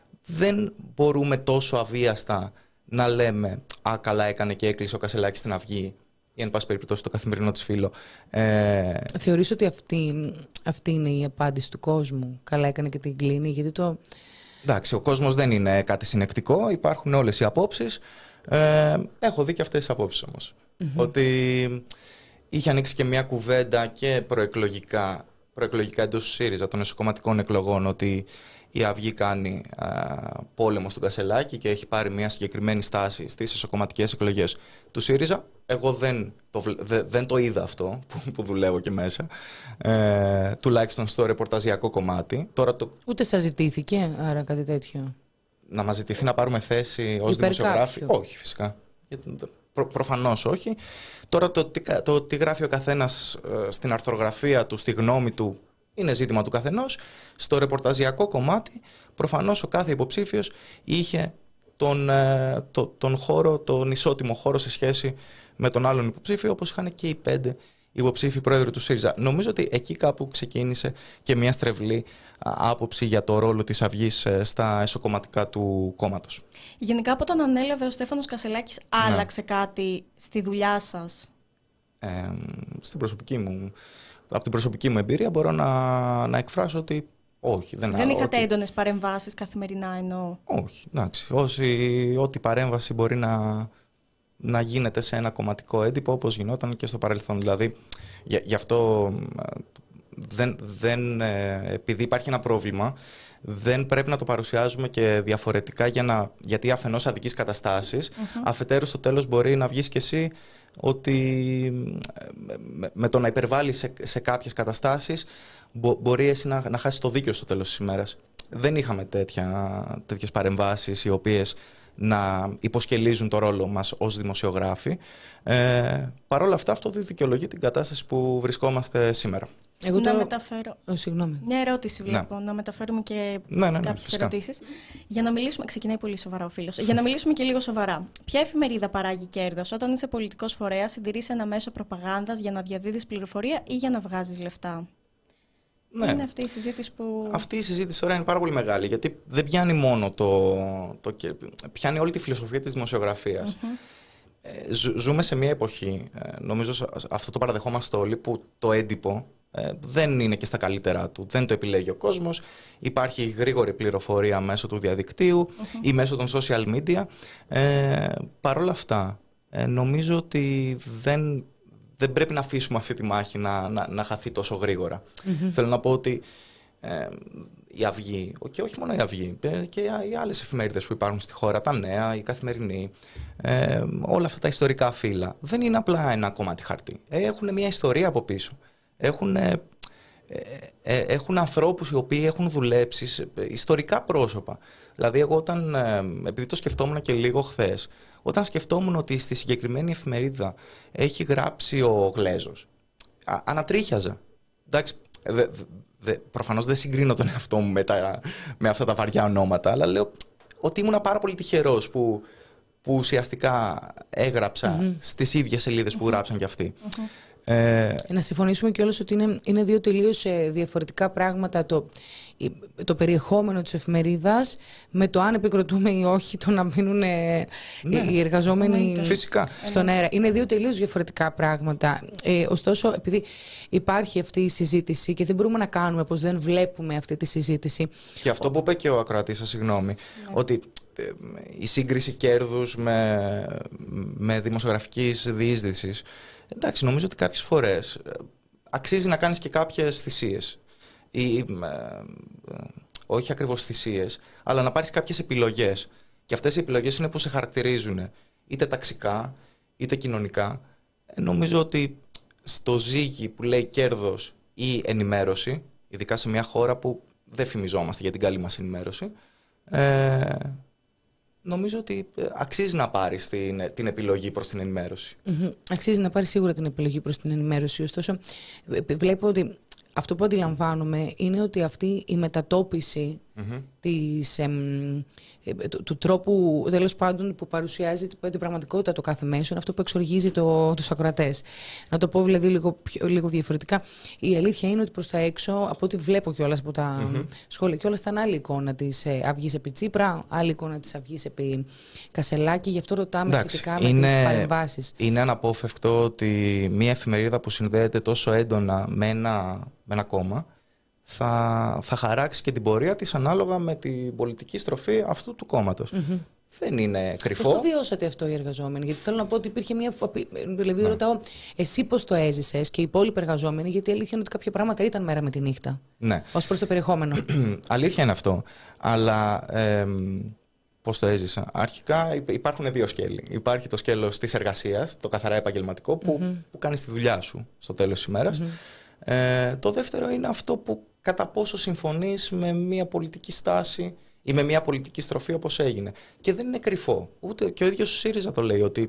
δεν μπορούμε τόσο αβίαστα να λέμε «Α, καλά έκανε και έκλεισε ο Κασελάκης στην Αυγή» ή εν πάση περιπτώσει το καθημερινό της φύλλο. Ε... Θεωρείς ότι αυτή, αυτή είναι η απάντηση του κόσμου? Καλά έκανε και την κλείνει, γιατί το... Εντάξει, ο κόσμος δεν είναι κάτι συνεκτικό, υπάρχουν όλες οι απόψεις. Ε, έχω δει και αυτές τις απόψεις όμως. Mm-hmm. Ότι είχε ανοίξει και μια κουβέντα και προεκλογικά προεκλογικά εντός του ΣΥΡΙΖΑ των εσωκομματικών εκλογών ότι η Αυγή κάνει α, πόλεμο στον Κασελάκη και έχει πάρει μια συγκεκριμένη στάση στις εσωκομματικές εκλογές του ΣΥΡΙΖΑ. Εγώ δεν το, δε, δεν το είδα αυτό που, που δουλεύω και μέσα, ε, τουλάχιστον στο ρεπορταζιακό κομμάτι. Τώρα το... Ούτε σας ζητήθηκε, άρα κάτι τέτοιο. Να μας ζητηθεί να πάρουμε θέση ως δημοσιογράφοι. Όχι, φυσικά. Προ, προφανώς όχι. Τώρα το, το, το τι γράφει ο καθένας ε, στην αρθρογραφία του, στη γνώμη του, είναι ζήτημα του καθενός. Στο ρεπορταζιακό κομμάτι, προφανώς ο κάθε υποψήφιος είχε τον, ε, το, τον χώρο, τον ισότιμο χώρο σε σχέση με τον άλλον υποψήφιο, όπως είχαν και οι πέντε υποψήφοι πρόεδροι του ΣΥΡΙΖΑ. Νομίζω ότι εκεί κάπου ξεκίνησε και μια στρεβλή άποψη για το ρόλο της Αυγής στα εσωκομματικά του κόμματος. Γενικά, από όταν ανέλαβε ο Στέφανος Κασελάκης, ναι. άλλαξε κάτι στη δουλειά σας? Ε, στην προσωπική μου, από την προσωπική μου εμπειρία μπορώ να, να εκφράσω ότι όχι. Δεν, δεν είχατε ότι... έντονες παρεμβάσεις καθημερινά εννοώ? Όχι, εντάξει. Όση, ό,τι παρέμβαση μπορεί να... να γίνεται σε ένα κομματικό έντυπο όπως γινόταν και στο παρελθόν. Δηλαδή, γι' γι' αυτό δεν, δεν, επειδή υπάρχει ένα πρόβλημα, δεν πρέπει να το παρουσιάζουμε και διαφορετικά για να, γιατί αφενός αδικείς καταστάσεις, mm-hmm. αφετέρου στο τέλος μπορεί να βγεις κι εσύ ότι με, με το να υπερβάλλεις σε, σε κάποιες καταστάσεις μπο, μπορεί εσύ να, να χάσεις το δίκαιο στο τέλος της ημέρας. Δεν είχαμε τέτοια, τέτοιες παρεμβάσεις οι οποίες να υποσκελίζουν το ρόλο μας ως δημοσιογράφοι. Ε, Παρ' όλα αυτά, αυτό δεν δικαιολογεί την κατάσταση που βρισκόμαστε σήμερα. Εγώ να το... μεταφέρω. Oh, συγγνώμη. Μια ερώτηση βλέπω, ναι. να μεταφέρουμε και ναι, ναι, ναι, κάποιες ερωτήσεις. Για να μιλήσουμε, ξεκινάει πολύ σοβαρά ο φίλος. Για να μιλήσουμε και λίγο σοβαρά. Ποια εφημερίδα παράγει κέρδος όταν είσαι πολιτικός φορέας, συντηρείς ένα μέσο προπαγάνδας για να διαδίδεις πληροφορία ή για να βγάζεις λεφτά? Ναι. Είναι αυτή η συζήτηση που... Αυτή η συζήτηση τώρα είναι πάρα πολύ μεγάλη, γιατί δεν πιάνει μόνο το... το πιάνει όλη τη φιλοσοφία της δημοσιογραφίας. Mm-hmm. Ε, ζου, ζούμε σε μια εποχή, ε, νομίζω αυτό το παραδεχόμαστε όλοι, που το έντυπο ε, δεν είναι και στα καλύτερά του. Δεν το επιλέγει ο κόσμος. Υπάρχει γρήγορη πληροφορία μέσω του διαδικτύου mm-hmm. ή μέσω των social media. Ε, Παρ' όλα αυτά, ε, νομίζω ότι δεν... δεν πρέπει να αφήσουμε αυτή τη μάχη να, να, να χαθεί τόσο γρήγορα. Mm-hmm. Θέλω να πω ότι ε, η Αυγή, και όχι μόνο η Αυγή, και οι άλλες εφημερίδες που υπάρχουν στη χώρα, τα Νέα, η Καθημερινή, ε, όλα αυτά τα ιστορικά φύλλα, δεν είναι απλά ένα κομμάτι χαρτί. Έχουν μια ιστορία από πίσω. Έχουν, ε, ε, έχουν ανθρώπους οι οποίοι έχουν δουλέψει, σε, ιστορικά πρόσωπα. Δηλαδή, εγώ όταν, ε, επειδή το σκεφτόμουν και λίγο χθες, όταν σκεφτόμουν ότι στη συγκεκριμένη εφημερίδα έχει γράψει ο Γλέζος, α, ανατρίχιαζα. Εντάξει, δε, δε, προφανώς δεν συγκρίνω τον εαυτό μου με, τα, με αυτά τα βαριά ονόματα, αλλά λέω ότι ήμουν πάρα πολύ τυχερός που, που ουσιαστικά έγραψα mm-hmm. στις ίδιες σελίδες που γράψαν κι αυτοί. Mm-hmm. Ε... Να συμφωνήσουμε κιόλας ότι είναι, είναι δύο τελείως διαφορετικά πράγματα το, το περιεχόμενο της εφημερίδας με το αν επικροτούμε ή όχι το να μείνουν ναι. οι εργαζόμενοι Φυσικά. στον αέρα. Είναι δύο τελείως διαφορετικά πράγματα. Ε, ωστόσο, επειδή υπάρχει αυτή η συζήτηση και δεν μπορούμε να κάνουμε πως δεν βλέπουμε αυτή τη συζήτηση. Και αυτό που είπε και ο ακροατής σας, συγγνώμη, ναι. ότι η σύγκριση κέρδους με, με δημοσιογραφικής διείσδυσης, εντάξει, νομίζω ότι κάποιες φορές αξίζει να κάνεις και κάποιες θυσίες. Ή, ε, όχι ακριβώς θυσίες, αλλά να πάρεις κάποιες επιλογές. Και αυτές οι επιλογές είναι που σε χαρακτηρίζουν, είτε ταξικά, είτε κοινωνικά. Ε, νομίζω ότι στο ζύγι που λέει κέρδος ή ενημέρωση, ειδικά σε μια χώρα που δεν φημιζόμαστε για την καλή μας ενημέρωση, ε, νομίζω ότι αξίζει να πάρεις την, την επιλογή προς την ενημέρωση. Mm-hmm. Αξίζει να πάρεις σίγουρα την επιλογή προς την ενημέρωση. Ωστόσο, βλέπω ότι αυτό που αντιλαμβάνομαι είναι ότι αυτή η μετατόπιση mm-hmm. της, εμ, του, του τρόπου, τέλος πάντων, που παρουσιάζει την πραγματικότητα το κάθε μέσο, είναι αυτό που εξοργίζει το, τους ακροατές. Να το πω δηλαδή λίγο, λίγο διαφορετικά. Η αλήθεια είναι ότι προς τα έξω, από ό,τι βλέπω κιόλας από τα mm-hmm. σχόλια, κιόλας ήταν άλλη εικόνα της Αυγής επί Τσίπρα, άλλη εικόνα της Αυγής επί Κασελάκη. Γι' αυτό ρωτάμε Εντάξει, σχετικά είναι, με τις παρεμβάσεις. Είναι αναπόφευκτο ότι μια εφημερίδα που συνδέεται τόσο έντονα με ένα, με ένα κόμμα θα, θα χαράξει και την πορεία της ανάλογα με την πολιτική στροφή αυτού του κόμματος. Mm-hmm. δεν είναι κρυφό. Πώς το βιώσατε αυτό οι εργαζόμενοι? Γιατί θέλω να πω ότι υπήρχε μια. Δηλαδή, ναι. ρωτάω, εσύ πώς το έζησες και οι υπόλοιποι εργαζόμενοι, γιατί η αλήθεια είναι ότι κάποια πράγματα ήταν μέρα με τη νύχτα. Ναι. Ως προς το περιεχόμενο. Αλήθεια είναι αυτό. Αλλά. Ε, πώς το έζησα? Αρχικά υπάρχουν δύο σκέλη. Υπάρχει το σκέλος της εργασίας, το καθαρά επαγγελματικό, που, mm-hmm. που κάνεις τη δουλειά σου στο τέλος της ημέρας. Mm-hmm. Ε, το δεύτερο είναι αυτό που κατά πόσο συμφωνείς με μια πολιτική στάση ή με μια πολιτική στροφή όπως έγινε. Και δεν είναι κρυφό. Ούτε και ο ίδιος ο ΣΥΡΙΖΑ το λέει ότι,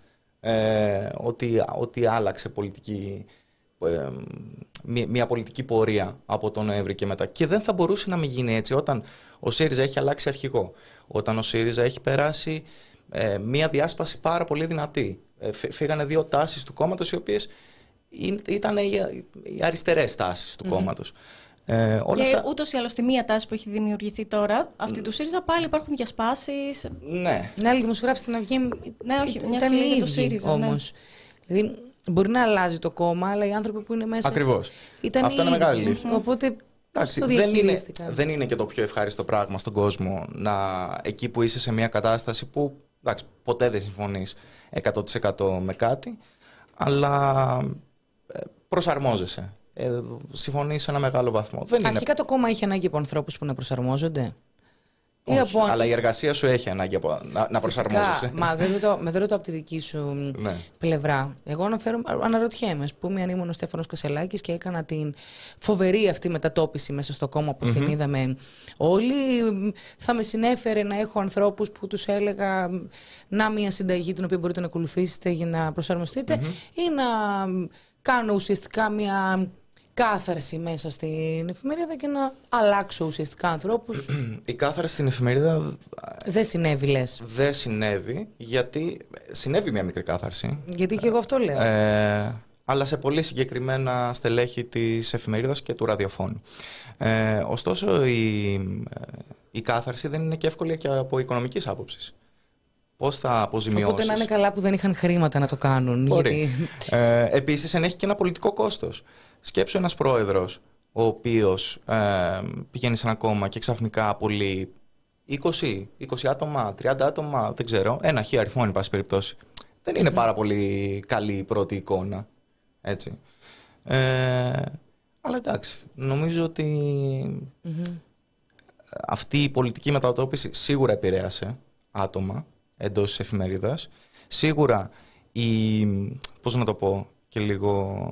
ε, ότι, ότι άλλαξε πολιτική, ε, μια, μια πολιτική πορεία από τον Νοέμβρη και μετά. Και δεν θα μπορούσε να μην γίνει έτσι όταν ο ΣΥΡΙΖΑ έχει αλλάξει αρχηγό. Όταν ο ΣΥΡΙΖΑ έχει περάσει ε, μια διάσπαση πάρα πολύ δυνατή. Ε, φύγανε δύο τάσεις του κόμματος, οι οποίες ήταν οι, οι αριστερές τάσεις του mm-hmm. κόμματος. Ε, όλα και αυτά... ούτως ή άλλως τη μία τάση που έχει δημιουργηθεί τώρα, αυτή του ΣΥΡΙΖΑ, πάλι υπάρχουν διασπάσεις. Ναι. Ναι, άλλοι δημοσιογράφοι στην Αυγή ναι, όχι, ήταν οι ίδιοι ΣΥΡΙΖΑ, όμως. Ναι. Δηλαδή, μπορεί να αλλάζει το κόμμα, αλλά οι άνθρωποι που είναι μέσα. Ακριβώς. Ήταν αυτό είναι μεγάλη αλήθεια. Οπότε. Εντάξει, δεν, είναι, δεν είναι και το πιο ευχάριστο πράγμα στον κόσμο να, εκεί που είσαι σε μια κατάσταση που εντάξει, ποτέ δεν συμφωνείς εκατό τοις εκατό με κάτι, αλλά προσαρμόζεσαι. Ε, συμφωνείς σε ένα μεγάλο βαθμό. Δεν Αρχικά είναι... το κόμμα έχει ανάγκη από ανθρώπους που να προσαρμόζονται. Όχι, από... αλλά η εργασία σου έχει ανάγκη από... να, να προσαρμόζεσαι. Μα δεν ρωτώ, με δεν ρωτώ από τη δική σου ναι. πλευρά. Εγώ αναφέρω, αναρωτιέμαι, ας πούμε, αν ήμουν ο Στέφανος Κασελάκης και έκανα την φοβερή αυτή μετατόπιση μέσα στο κόμμα, όπως mm-hmm. την είδαμε όλοι, θα με συνέφερε να έχω ανθρώπους που τους έλεγα να μια συνταγή την οποία μπορείτε να ακολουθήσετε για να προσαρμοστείτε mm-hmm. ή να κάνω ουσιαστικά μια κάθαρση μέσα στην εφημερίδα και να αλλάξω ουσιαστικά ανθρώπους. Η κάθαρση στην εφημερίδα δεν συνέβη, λες? Δεν συνέβη, γιατί συνέβη μια μικρή κάθαρση. Γιατί και εγώ αυτό λέω. Ε, αλλά σε πολύ συγκεκριμένα στελέχη της εφημερίδας και του ραδιοφώνου. Ε, ωστόσο, η, η κάθαρση δεν είναι και εύκολη και από οικονομικής άποψης. Πώς θα αποζημιώσεις? Οπότε να είναι καλά που δεν είχαν χρήματα να το κάνουν. Μπορεί. Γιατί... Ε, επίσης, ενέχει και ένα πολιτικό κόστος. Σκέψου ένας πρόεδρος ο οποίος ε, πηγαίνει σε ένα κόμμα και ξαφνικά απολύει είκοσι, είκοσι άτομα, τριάντα άτομα, δεν ξέρω, ένα χι αριθμό, εν πάση περιπτώσει. Δεν είναι mm-hmm. πάρα πολύ καλή η πρώτη εικόνα. Έτσι. Ε, αλλά εντάξει, νομίζω ότι mm-hmm. αυτή η πολιτική μετατόπιση σίγουρα επηρέασε άτομα εντός της εφημερίδας. Σίγουρα η, πώς να το πω και λίγο,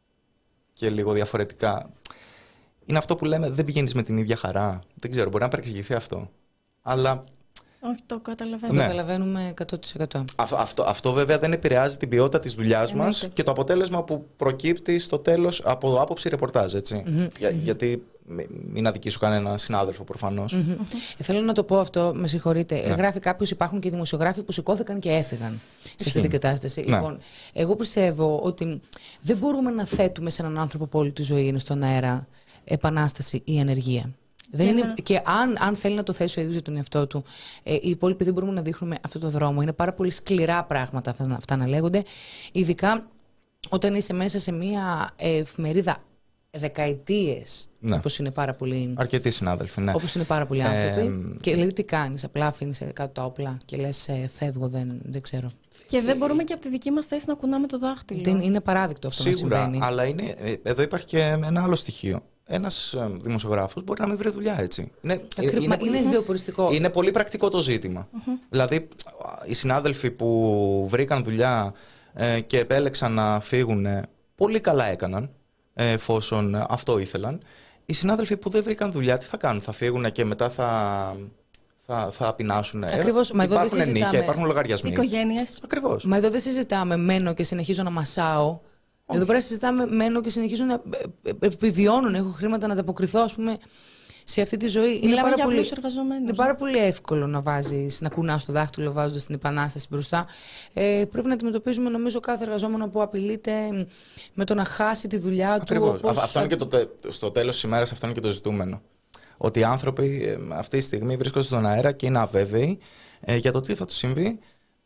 και λίγο διαφορετικά, είναι αυτό που λέμε, δεν πηγαίνεις με την ίδια χαρά. Δεν ξέρω, μπορεί να παρεξηγηθεί αυτό. Αλλά... Όχι, το καταλαβαίνουμε. Το καταλαβαίνουμε εκατό τοις εκατό. Αυτό, αυτό, αυτό βέβαια δεν επηρεάζει την ποιότητα της δουλειάς μας και το αποτέλεσμα που προκύπτει στο τέλος από άποψη ρεπορτάζ, έτσι. Mm-hmm. Για, mm-hmm. Γιατί μην αδικήσω κανένα συνάδελφο προφανώς. Mm-hmm. Ε, θέλω να το πω αυτό, με συγχωρείτε. Ναι. Γράφει κάποιος, υπάρχουν και δημοσιογράφοι που σηκώθηκαν και έφυγαν σε αυτή την κατάσταση. Ναι. Λοιπόν, εγώ πιστεύω ότι δεν μπορούμε να θέτουμε σε έναν άνθρωπο που όλη τη ζωή είναι στον αέρα επανάσταση ή ανεργία. Δεν και, είναι, να... και αν, αν θέλει να το θέσει ο ίδιος για τον εαυτό του, ε, οι υπόλοιποι δεν μπορούμε να δείχνουμε αυτό το δρόμο. Είναι πάρα πολύ σκληρά πράγματα αυτά, αυτά να λέγονται. Ειδικά όταν είσαι μέσα σε μια εφημερίδα δεκαετίες. Ναι. Όπως είναι πάρα πολλοί. Αρκετοί συνάδελφοι, ναι. Όπως είναι πάρα πολλοί άνθρωποι. Ε, και δηλαδή τι κάνεις, απλά αφήνεις κάτω τα όπλα και λες ε, φεύγω, δεν, δεν ξέρω. Και δεν μπορούμε και από τη δική μας θέση να κουνάμε το δάχτυλο. Δεν είναι παράδεικτο αυτό. Σίγουρα, να συμβαίνει. Αλλά είναι, εδώ υπάρχει και ένα άλλο στοιχείο. Ένας δημοσιογράφος μπορεί να μην βρει δουλειά, έτσι. Είναι, είναι, είναι, είναι ιδιοποριστικό. Είναι πολύ πρακτικό το ζήτημα. Mm-hmm. Δηλαδή, οι συνάδελφοι που βρήκαν δουλειά ε, και επέλεξαν να φύγουν, πολύ καλά έκαναν, ε, εφόσον αυτό ήθελαν. Οι συνάδελφοι που δεν βρήκαν δουλειά, τι θα κάνουν, θα φύγουν και μετά θα... Θα, θα πεινάσουν. Ακριβώς. Μα υπάρχουν νίκια, υπάρχουν λογαριασμοί. Οικογένειες. Ακριβώς. Μα εδώ δεν συζητάμε μένω και συνεχίζω να μασάω. Όχι. Εδώ πέρα συζητάμε μένω και συνεχίζω να επιβιώνω, να έχω χρήματα να ανταποκριθώ, ας πούμε, σε αυτή τη ζωή. Είναι πάρα, πολύ, είναι πάρα πολύ εύκολο να βάζεις, να κουνάς το δάχτυλο βάζοντας την επανάσταση μπροστά. Ε, πρέπει να αντιμετωπίζουμε, νομίζω, κάθε εργαζόμενο που απειλείται με το να χάσει τη δουλειά του. Ακριβώς. Όπως... Αυτό είναι και το, στο τέλος της ημέρας, αυτό είναι και το ζητούμενο. Ότι οι άνθρωποι αυτή τη στιγμή βρίσκονται στον αέρα και είναι αβέβαιοι ε, για το τι θα τους συμβεί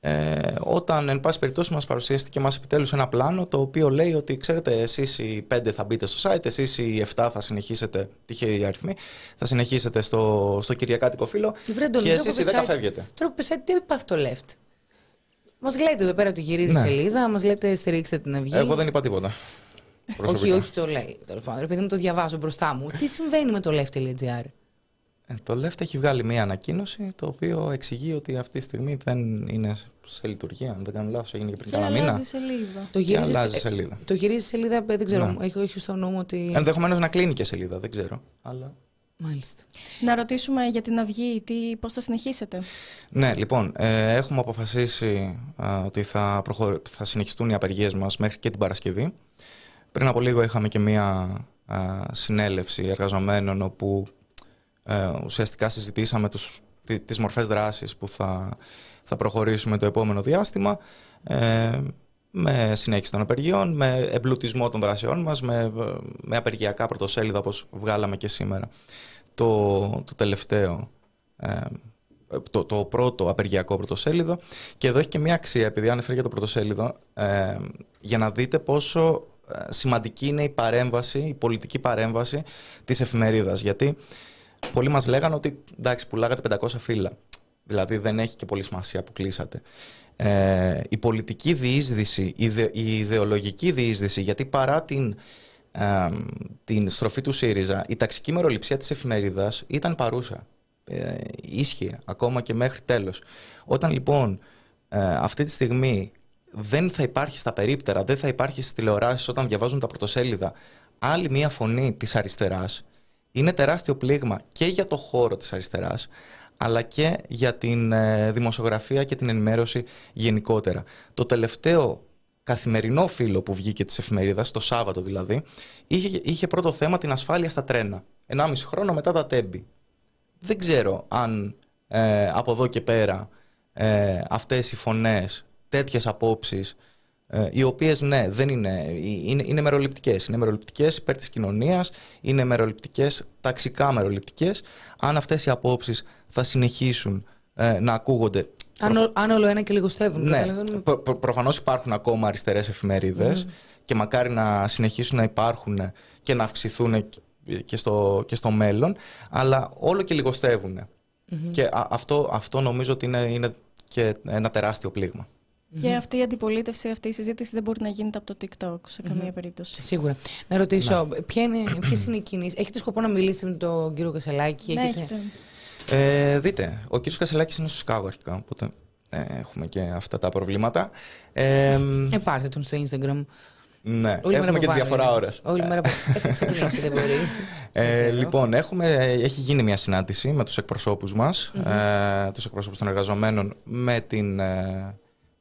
Ε, όταν, εν πάση περιπτώσει, μας παρουσιάστηκε μας επιτέλους ένα πλάνο το οποίο λέει ότι, ξέρετε, εσείς οι πέντε θα μπείτε στο site, εσείς οι εφτά θα συνεχίσετε, τυχαίοι αριθμοί, θα συνεχίσετε στο, στο κυριακάτικο φύλλο και εσείς οι δέκα φεύγετε. Τώρα που πεσάει, τι πάθει το left. Μας λέτε εδώ πέρα ότι γυρίζει ναι. σελίδα, μας λέτε στηρίξτε την Αυγή. Εγώ δεν είπα τίποτα. όχι, όχι το λέει. Επειδή μου το διαβάζω μπροστά μου. Τι συμβαίνει με το left.gr? Ε, το Left έχει βγάλει μία ανακοίνωση το οποίο εξηγεί ότι αυτή τη στιγμή δεν είναι σε λειτουργία. Αν δεν κάνω λάθος, έγινε και πριν κάνα μήνα. Αλλάζει σελίδα. Το γυρίζει αλλάζει σε... σελίδα. Το γυρίζει σελίδα, δεν ξέρω. Ναι. Έχει, έχει στο νου μου ότι. Ενδεχομένως να κλείνει και σελίδα, δεν ξέρω. Αλλά... Μάλιστα. Να ρωτήσουμε για την Αυγή, τι, πώς θα συνεχίσετε? Ναι, λοιπόν, ε, έχουμε αποφασίσει α, ότι θα, προχωρ... θα συνεχιστούν οι απεργίες μας μέχρι και την Παρασκευή. Πριν από λίγο είχαμε και μία α, συνέλευση εργαζομένων όπου ε, ουσιαστικά συζητήσαμε τους, τις μορφές δράσης που θα, θα προχωρήσουμε το επόμενο διάστημα, ε, με συνέχιση των απεργιών, με εμπλουτισμό των δράσεών μας, με, με απεργιακά πρωτοσέλιδα όπως βγάλαμε και σήμερα. Το, το τελευταίο, ε, το, το πρώτο απεργιακό πρωτοσέλιδο, και εδώ έχει και μία αξία, επειδή ανέφερε για το πρωτοσέλιδο, ε, για να δείτε πόσο σημαντική είναι η παρέμβαση, η πολιτική παρέμβαση της εφημερίδας. Γιατί πολλοί μας λέγανε ότι εντάξει, πουλάγατε πεντακόσια φύλλα, δηλαδή δεν έχει και πολύ σημασία που κλείσατε. Ε, η πολιτική διείσδυση, η, ιδε, η ιδεολογική διείσδυση, γιατί παρά την, ε, την στροφή του ΣΥΡΙΖΑ, η ταξική μεροληψία της εφημερίδας ήταν παρούσα. Ε, ίσχυε ακόμα και μέχρι τέλος. Όταν λοιπόν ε, αυτή τη στιγμή δεν θα υπάρχει στα περίπτερα, δεν θα υπάρχει στις τηλεοράσεις όταν διαβάζουν τα πρωτοσέλιδα άλλη μία φωνή της αριστεράς, είναι τεράστιο πλήγμα και για το χώρο της αριστεράς, αλλά και για την ε, δημοσιογραφία και την ενημέρωση γενικότερα. Το τελευταίο καθημερινό φύλλο που βγήκε της εφημερίδας, το Σάββατο δηλαδή, είχε, είχε πρώτο θέμα την ασφάλεια στα τρένα. Ενάμιση χρόνο μετά τα τέμπη. Δεν ξέρω αν ε, από εδώ και πέρα ε, αυτές οι φωνές, τέτοιες απόψεις, ε, οι οποίες ναι, δεν είναι, είναι, είναι μεροληπτικές. Είναι μεροληπτικές υπέρ της κοινωνίας, είναι μεροληπτικές, ταξικά μεροληπτικές. Αν αυτές οι απόψεις θα συνεχίσουν ε, να ακούγονται. Αν, Προφ... αν όλο ένα και λιγοστεύουν. Ναι, προ, προ, προφανώς υπάρχουν ακόμα αριστερές εφημερίδες mm. και μακάρι να συνεχίσουν να υπάρχουν και να αυξηθούν και στο, και στο μέλλον, αλλά όλο και λιγοστεύουν. Mm-hmm. Και α, αυτό, αυτό νομίζω ότι είναι, είναι και ένα τεράστιο πλήγμα. Και mm-hmm. αυτή η αντιπολίτευση, αυτή η συζήτηση δεν μπορεί να γίνεται από το TikTok σε καμία mm-hmm. περίπτωση. Σίγουρα. Να ρωτήσω, ναι. ποιες είναι οι κινήσεις? Έχετε σκοπό να μιλήσετε με τον κύριο Κασελάκη? Ναι, έχετε... έχετε. Ε, δείτε, ο κύριος Κασελάκης είναι στο Σικάγο αρχικά, οπότε ε, έχουμε και αυτά τα προβλήματα. Ε, ε, πάρτε τον στο Instagram. Ναι, όλη έχουμε και τη διαφορά ώρας. Όλη μέρα που θα ξυπνήσει, δεν μπορεί. Ε, λοιπόν, έχουμε, έχει γίνει μια συνάντηση με τους εκπροσώπους μας, mm-hmm. ε, τους εκπροσώπους των εργαζομένων, με, την, ε,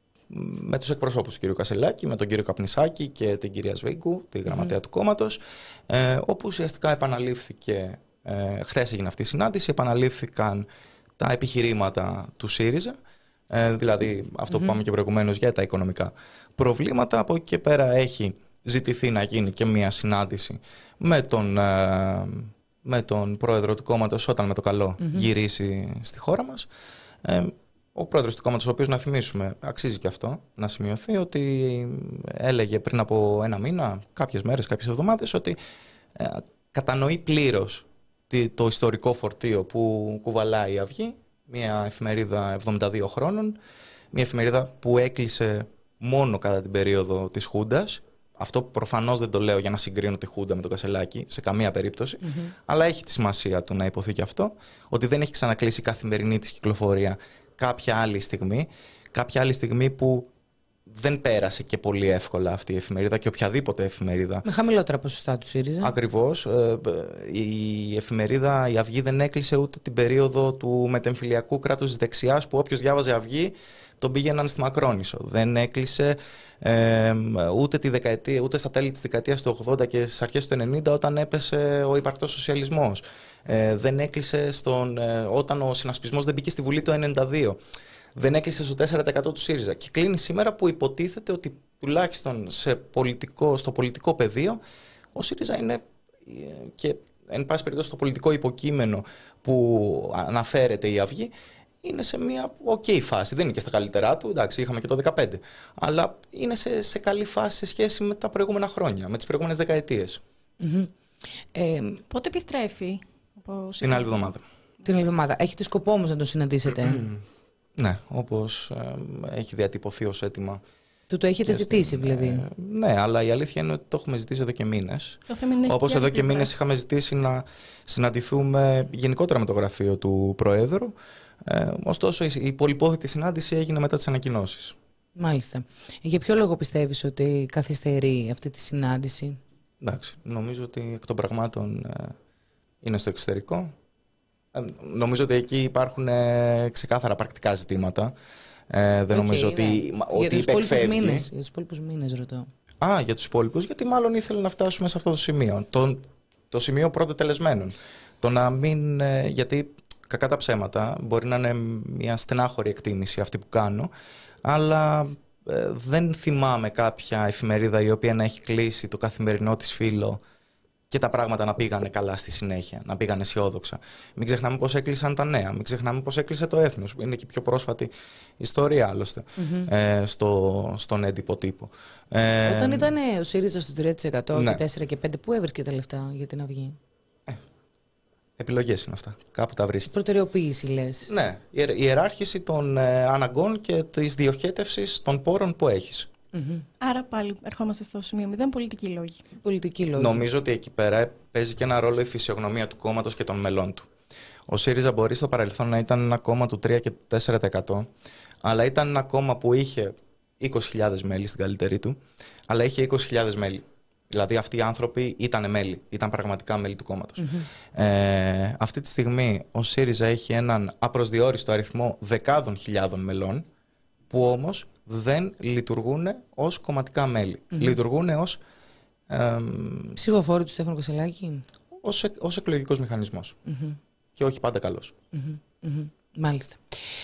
με τους εκπροσώπους του κ. Κασελάκη, με τον κύριο Καπνισάκη και την κυρία Σβέγκου, τη γραμματέα mm-hmm. του κόμματος, ε, όπου ουσιαστικά επαναλήφθηκε, ε, χθες έγινε αυτή η συνάντηση, επαναλήφθηκαν τα επιχειρήματα του ΣΥΡΙΖΑ, ε, δηλαδή αυτό mm-hmm. που είπαμε και προηγουμένως για τα οικονομικά προβλήματα. Από εκεί και πέρα έχει ζητηθεί να γίνει και μια συνάντηση με τον, ε, με τον πρόεδρο του κόμματος όταν με το καλό mm-hmm. γυρίσει στη χώρα μας. Ε, ο πρόεδρος του κόμματος, ο οποίος, να θυμίσουμε, αξίζει και αυτό να σημειωθεί, ότι έλεγε πριν από ένα μήνα, κάποιες μέρες, κάποιες εβδομάδες, ότι ε, κατανοεί πλήρως το ιστορικό φορτίο που κουβαλάει η Αυγή, μια εφημερίδα εβδομήντα δύο χρόνων, μια εφημερίδα που έκλεισε μόνο κατά την περίοδο της Χούντας. Αυτό προφανώς δεν το λέω για να συγκρίνω τη Χούντα με τον Κασελάκη σε καμία περίπτωση, mm-hmm. αλλά έχει τη σημασία του να υποθεί και αυτό, ότι δεν έχει ξανακλείσει η καθημερινή της κυκλοφορία κάποια άλλη στιγμή, κάποια άλλη στιγμή που δεν πέρασε και πολύ εύκολα αυτή η εφημερίδα και οποιαδήποτε εφημερίδα. Με χαμηλότερα ποσοστά του ΣΥΡΙΖΑ. Ακριβώς. Η εφημερίδα, η Αυγή, δεν έκλεισε ούτε την περίοδο του μετεμφυλιακού κράτους της δεξιάς, που όποιος διάβαζε Αυγή τον πήγαιναν στη Μακρόνησο. Δεν έκλεισε ε, ούτε, τη δεκαετία, ούτε στα τέλη της δεκαετίας του ογδόντα και στις αρχές του ενενήντα, όταν έπεσε ο υπαρκτός σοσιαλισμός. Ε, δεν έκλεισε στον, ε, όταν ο συνασπισμός δεν μπήκε στη Βουλή το ενενήντα δύο. Δεν έκλεισε στο τέσσερα τοις εκατό του ΣΥΡΙΖΑ. Και κλείνει σήμερα που υποτίθεται ότι τουλάχιστον σε πολιτικό, στο πολιτικό πεδίο ο ΣΥΡΙΖΑ είναι, και εν πάση περιπτώσει στο πολιτικό υποκείμενο που αναφέρεται η Αυγή, είναι σε μια ok φάση. Δεν είναι και στα καλύτερά του, εντάξει, είχαμε και το δεκαπέντε. Αλλά είναι σε, σε καλή φάση σε σχέση με τα προηγούμενα χρόνια, με τις προηγούμενες δεκαετίες. Mm-hmm. Ε, Πότε επιστρέφει? Την άλλη εβδομάδα. Την άλλη εβδομάδα. Έχετε σκοπό όμως να τον συναντήσετε? Ναι, όπως ε, έχει διατυπωθεί ως αίτημα. Του το έχετε ζητήσει, στην, δηλαδή? Ε, ναι, αλλά η αλήθεια είναι ότι το έχουμε ζητήσει εδώ και μήνες. Όπως εδώ και μήνες είχαμε ζητήσει να συναντηθούμε γενικότερα με το γραφείο του Προέδρου. Ε, ωστόσο, η πολυπόθητη συνάντηση έγινε μετά τις ανακοινώσεις. Μάλιστα. Για ποιο λόγο πιστεύεις ότι καθυστερεί αυτή τη συνάντηση? Εντάξει, νομίζω ότι εκ των πραγμάτων ε, είναι στο εξωτερικό. Ε, νομίζω ότι εκεί υπάρχουν ε, ξεκάθαρα πρακτικά ζητήματα. Ε, δεν okay, νομίζω ότι, ναι. ότι για τους υπεκφεύγει. Μήνες, για τους υπόλοιπους μήνες ρωτώ. Α, για τους υπόλοιπους, γιατί μάλλον ήθελε να φτάσουμε σε αυτό το σημείο. Το, το σημείο πρώτο τελεσμένων. Το να μην, ε, γιατί κακά τα ψέματα, μπορεί να είναι μια στενάχωρη εκτίμηση αυτή που κάνω, αλλά ε, δεν θυμάμαι κάποια εφημερίδα η οποία να έχει κλείσει το καθημερινό της φύλλο και τα πράγματα να πήγανε καλά στη συνέχεια, να πήγανε αισιόδοξα. Μην ξεχνάμε πώς έκλεισαν τα νέα, μην ξεχνάμε πώς έκλεισε το Έθνος, που είναι και η πιο πρόσφατη ιστορία άλλωστε, mm-hmm. ε, στο, στον έντυπο τύπο. Ε, Όταν ήταν ο ΣΥΡΙΖΑ στο τρία τοις εκατό ναι. και τέσσερα και πέντε, πού έβρισκε τα λεφτά για την Αυγή? Ε, επιλογές είναι αυτά, κάπου τα βρίσκει. Προτεραιοποίηση λες? Ναι, η ιεράρχηση των ε, αναγκών και της διοχέτευσης των πόρων που έχεις. Mm-hmm. Άρα πάλι ερχόμαστε στο σημείο μηδέν, πολιτικοί λόγοι. Πολιτικοί λόγοι. Νομίζω ότι εκεί πέρα παίζει και ένα ρόλο η φυσιογνωμία του κόμματος και των μελών του. Ο ΣΥΡΙΖΑ μπορεί στο παρελθόν να ήταν ένα κόμμα του τρία και τέσσερα τοις εκατό, αλλά ήταν ένα κόμμα που είχε είκοσι χιλιάδες μέλη στην καλύτερη του, αλλά είχε είκοσι χιλιάδες μέλη. Δηλαδή αυτοί οι άνθρωποι ήταν μέλη, ήταν πραγματικά μέλη του κόμματος. Mm-hmm. Ε, αυτή τη στιγμή ο ΣΥΡΙΖΑ έχει έναν απροσδιόριστο αριθμό δεκάδων χιλιάδων μελών, που όμως δεν λειτουργούν ως κομματικά μέλη. Mm-hmm. Λειτουργούν ως... Ε, ψηφοφόροι του Στέφανου Κασσελάκη. Ως, ως εκλογικός μηχανισμός. Mm-hmm. Και όχι πάντα καλός. Mm-hmm. Mm-hmm. Μάλιστα.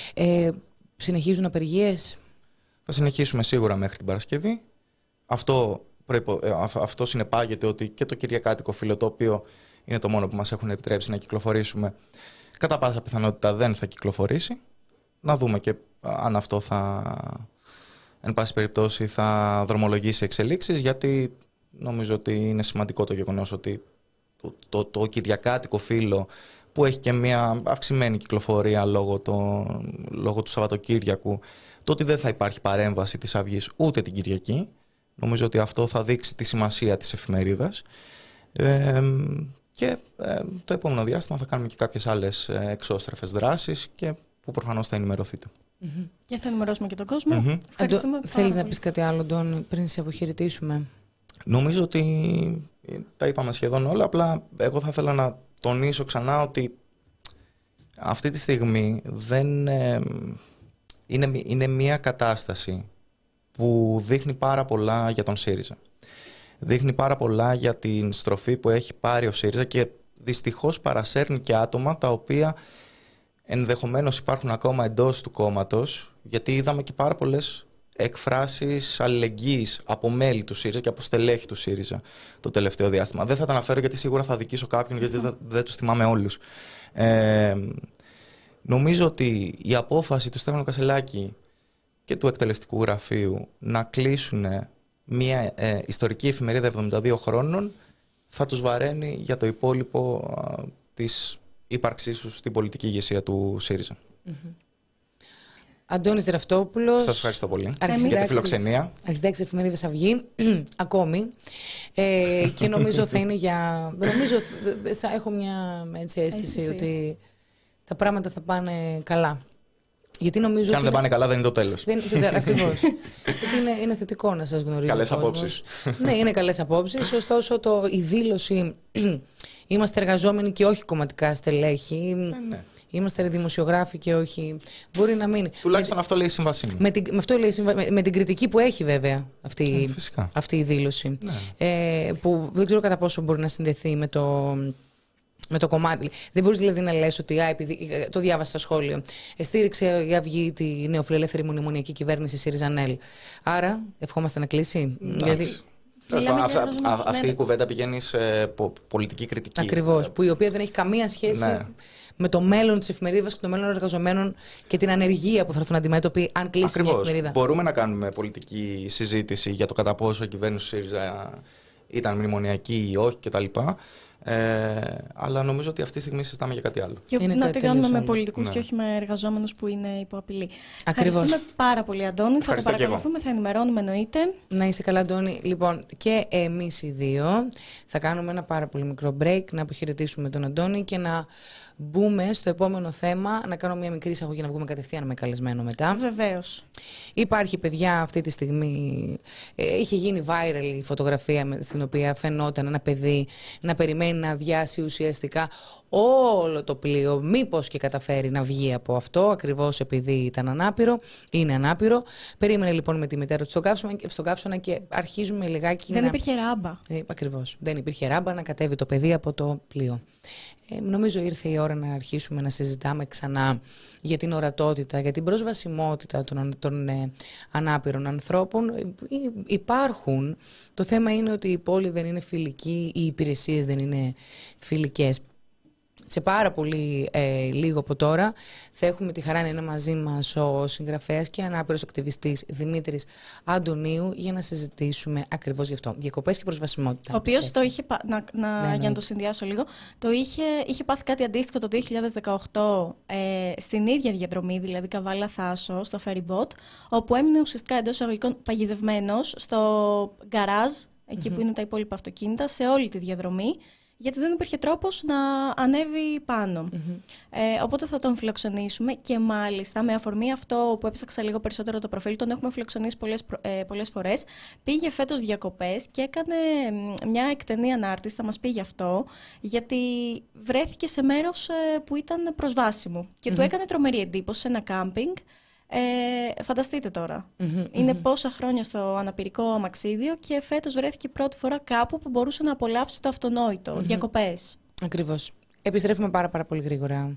Ε, συνεχίζουν απεργίες? Θα συνεχίσουμε σίγουρα μέχρι την Παρασκευή. Αυτό, προϋπο, ε, αυτό συνεπάγεται ότι και το κυριακάτικο φύλλο, το οποίο είναι το μόνο που μας έχουν επιτρέψει να κυκλοφορήσουμε, κατά πάσα πιθανότητα δεν θα κυκλοφορήσει. Να δούμε και αν αυτό θα, εν πάση περιπτώσει, θα δρομολογήσει εξελίξεις, γιατί νομίζω ότι είναι σημαντικό το γεγονός ότι το, το, το κυριακάτικο φύλλο, που έχει και μια αυξημένη κυκλοφορία λόγω, το, λόγω του Σαββατοκύριακου, το ότι δεν θα υπάρχει παρέμβαση της Αυγής ούτε την Κυριακή, νομίζω ότι αυτό θα δείξει τη σημασία της εφημερίδας. Ε, και ε, το επόμενο διάστημα θα κάνουμε και κάποιες άλλες εξώστρεφες δράσεις και που προφανώς θα ενημερωθείτε. Mm-hmm. Και θα ενημερώσουμε και τον κόσμο. Mm-hmm. Ευχαριστούμε. Αντώ, θέλεις να πεις κάτι άλλο, Ντόν, πριν σε αποχαιρετήσουμε? Νομίζω ότι τα είπαμε σχεδόν όλα, απλά εγώ θα ήθελα να τονίσω ξανά ότι αυτή τη στιγμή δεν, ε, είναι, είναι μια κατάσταση που δείχνει πάρα πολλά για τον ΣΥΡΙΖΑ. Δείχνει πάρα πολλά για την στροφή που έχει πάρει ο ΣΥΡΙΖΑ και δυστυχώς παρασέρνει και άτομα τα οποία ενδεχομένως υπάρχουν ακόμα εντός του κόμματος, γιατί είδαμε και πάρα πολλές εκφράσεις αλληλεγγύης από μέλη του ΣΥΡΙΖΑ και από στελέχη του ΣΥΡΙΖΑ το τελευταίο διάστημα. Δεν θα τα αναφέρω γιατί σίγουρα θα δικήσω κάποιον, γιατί δεν, δεν τους θυμάμαι όλους. Ε, νομίζω ότι η απόφαση του Στέφανου Κασσελάκη και του εκτελεστικού γραφείου να κλείσουν μια ε, ιστορική εφημερίδα εβδομήντα δύο χρόνων θα τους βαραίνει για το υπόλοιπο ε, της ύπαρξής τους στην πολιτική ηγεσία του ΣΥΡΙΖΑ. Mm-hmm. Αντώνης Ραφτόπουλος. Σας ευχαριστώ πολύ Αρχιστάκης, για τη φιλοξενία. Αρχιστάκης εφημερίδας Αυγή, ακόμη. Ε, και νομίζω θα είναι για... Νομίζω θα έχω μια έτσι, αίσθηση ότι τα πράγματα θα πάνε καλά. Γιατί νομίζω και αν δεν πάνε καλά δεν είναι το τέλος. Δεν, το, ακριβώς. Γιατί είναι, είναι θετικό να σας γνωρίζει. Καλές απόψεις. Ναι, είναι καλές απόψεις. Ωστόσο το, η δήλωση είμαστε εργαζόμενοι και όχι κομματικά στελέχη. Ναι, ναι. Είμαστε δημοσιογράφοι και όχι. Μπορεί να μείνει. Τουλάχιστον με, αυτό λέει η σύμβασή μου. Με την, με, αυτό λέει, με, με την κριτική που έχει βέβαια αυτή, ε, αυτή η δήλωση. Ναι. Ε, που δεν ξέρω κατά πόσο μπορεί να συνδεθεί με το, με το κομμάτι. Δεν μπορεί δηλαδή να λες ότι. Α, επειδή, το διάβασα στα σχόλια. Στήριξε η Αυγή τη νεοφιλελεύθερη μονιμονιακή κυβέρνηση ΣΥΡΙΖΑ-ΝΕΛ. Άρα ευχόμαστε να κλείσει. Δηλαδή, Αυτά, αυτή η κουβέντα πηγαίνει σε πολιτική κριτική. Ακριβώς. Που η οποία δεν έχει καμία σχέση. Ναι. με το μέλλον της εφημερίδας και το μέλλον των εργαζομένων και την ανεργία που θα έρθουν αντιμέτωποι αν κλείσει Ακριβώς. μια εφημερίδα. Μπορούμε να κάνουμε πολιτική συζήτηση για το κατά πόσο η κυβέρνηση του ΣΥΡΙΖΑ ήταν μνημονιακή ή όχι κτλ. Ε, αλλά νομίζω ότι αυτή τη στιγμή συζητάμε για κάτι άλλο. Και Είναι να κάτι τη κάνουμε τελείως με άλλο. πολιτικούς Ναι. και όχι με εργαζόμενους που είναι υπό απειλή. Ακριβώς. Ευχαριστούμε πάρα πολύ, Αντώνη. Θα το Ευχαριστώ και εγώ. παρακολουθούμε, θα ενημερώνουμε εννοείται. Να είσαι καλά, Αντώνη. Λοιπόν, και εμείς οι δύο θα κάνουμε ένα πάρα πολύ μικρό break, να αποχαιρετήσουμε τον Αντώνη και να μπούμε στο επόμενο θέμα, να κάνω μια μικρή εισαγωγή, να βγούμε κατευθείαν με καλεσμένο μετά. Βεβαίως. Υπάρχει, παιδιά, αυτή τη στιγμή, ε, είχε γίνει viral η φωτογραφία με- στην οποία φαινόταν ένα παιδί να περιμένει να αδειάσει ουσιαστικά όλο το πλοίο, μήπως και καταφέρει να βγει από αυτό, ακριβώς επειδή ήταν ανάπηρο, είναι ανάπηρο. Περίμενε λοιπόν με τη μητέρα του στον καύσωνα, στον καύσωνα και αρχίζουμε λιγάκι Δεν να... υπήρχε ράμπα. Ε, ακριβώς. Δεν υπήρχε ράμπα να κατέβει το παιδί από το πλοίο. Ε, νομίζω ήρθε η ώρα να αρχίσουμε να συζητάμε ξανά για την ορατότητα, για την προσβασιμότητα των, των ε, ανάπηρων ανθρώπων. Ε, υπάρχουν. Το θέμα είναι ότι η πόλη δεν είναι φιλική, οι υπηρεσίες δεν είναι φιλικές. Σε πάρα πολύ ε, λίγο από τώρα θα έχουμε τη χαρά να είναι μαζί μας ο συγγραφέας και ανάπηρος ακτιβιστής Δημήτρης Αντωνίου για να συζητήσουμε ακριβώς γι' αυτό. Διακοπές και προσβασιμότητα. Ο οποίος πιστεύω. το είχε, πα- να, να, Ναι, για να εννοείται. το συνδυάσω λίγο, το είχε, είχε πάθει κάτι αντίστοιχο το δύο χιλιάδες δεκαοκτώ ε, στην ίδια διαδρομή, δηλαδή Καβάλα Θάσο, στο ferry boat, όπου έμεινε ουσιαστικά εντός εισαγωγικών παγιδευμένος στο γκαράζ, εκεί που είναι τα υπόλοιπα αυτοκίνητα, σε όλη τη διαδρομή, γιατί δεν υπήρχε τρόπος να ανέβει πάνω. Ε, οπότε θα τον φιλοξενήσουμε και μάλιστα με αφορμή αυτό που έψαξα λίγο περισσότερο το προφίλ, τον έχουμε φιλοξενήσει πολλές, προ- ε, πολλές φορές. Πήγε φέτος διακοπές και έκανε μ, μια εκτενή ανάρτηση, θα μας πει γι' αυτό, γιατί βρέθηκε σε μέρος ε, που ήταν προσβάσιμο και του έκανε τρομερή εντύπωση σε ένα κάμπινγκ. Ε, φανταστείτε τώρα. Είναι πόσα χρόνια στο αναπηρικό αμαξίδιο και φέτος βρέθηκε πρώτη φορά κάπου που μπορούσε να απολαύσει το αυτονόητο. Διακοπές. Ακριβώς. Επιστρέφουμε πάρα πάρα πολύ γρήγορα.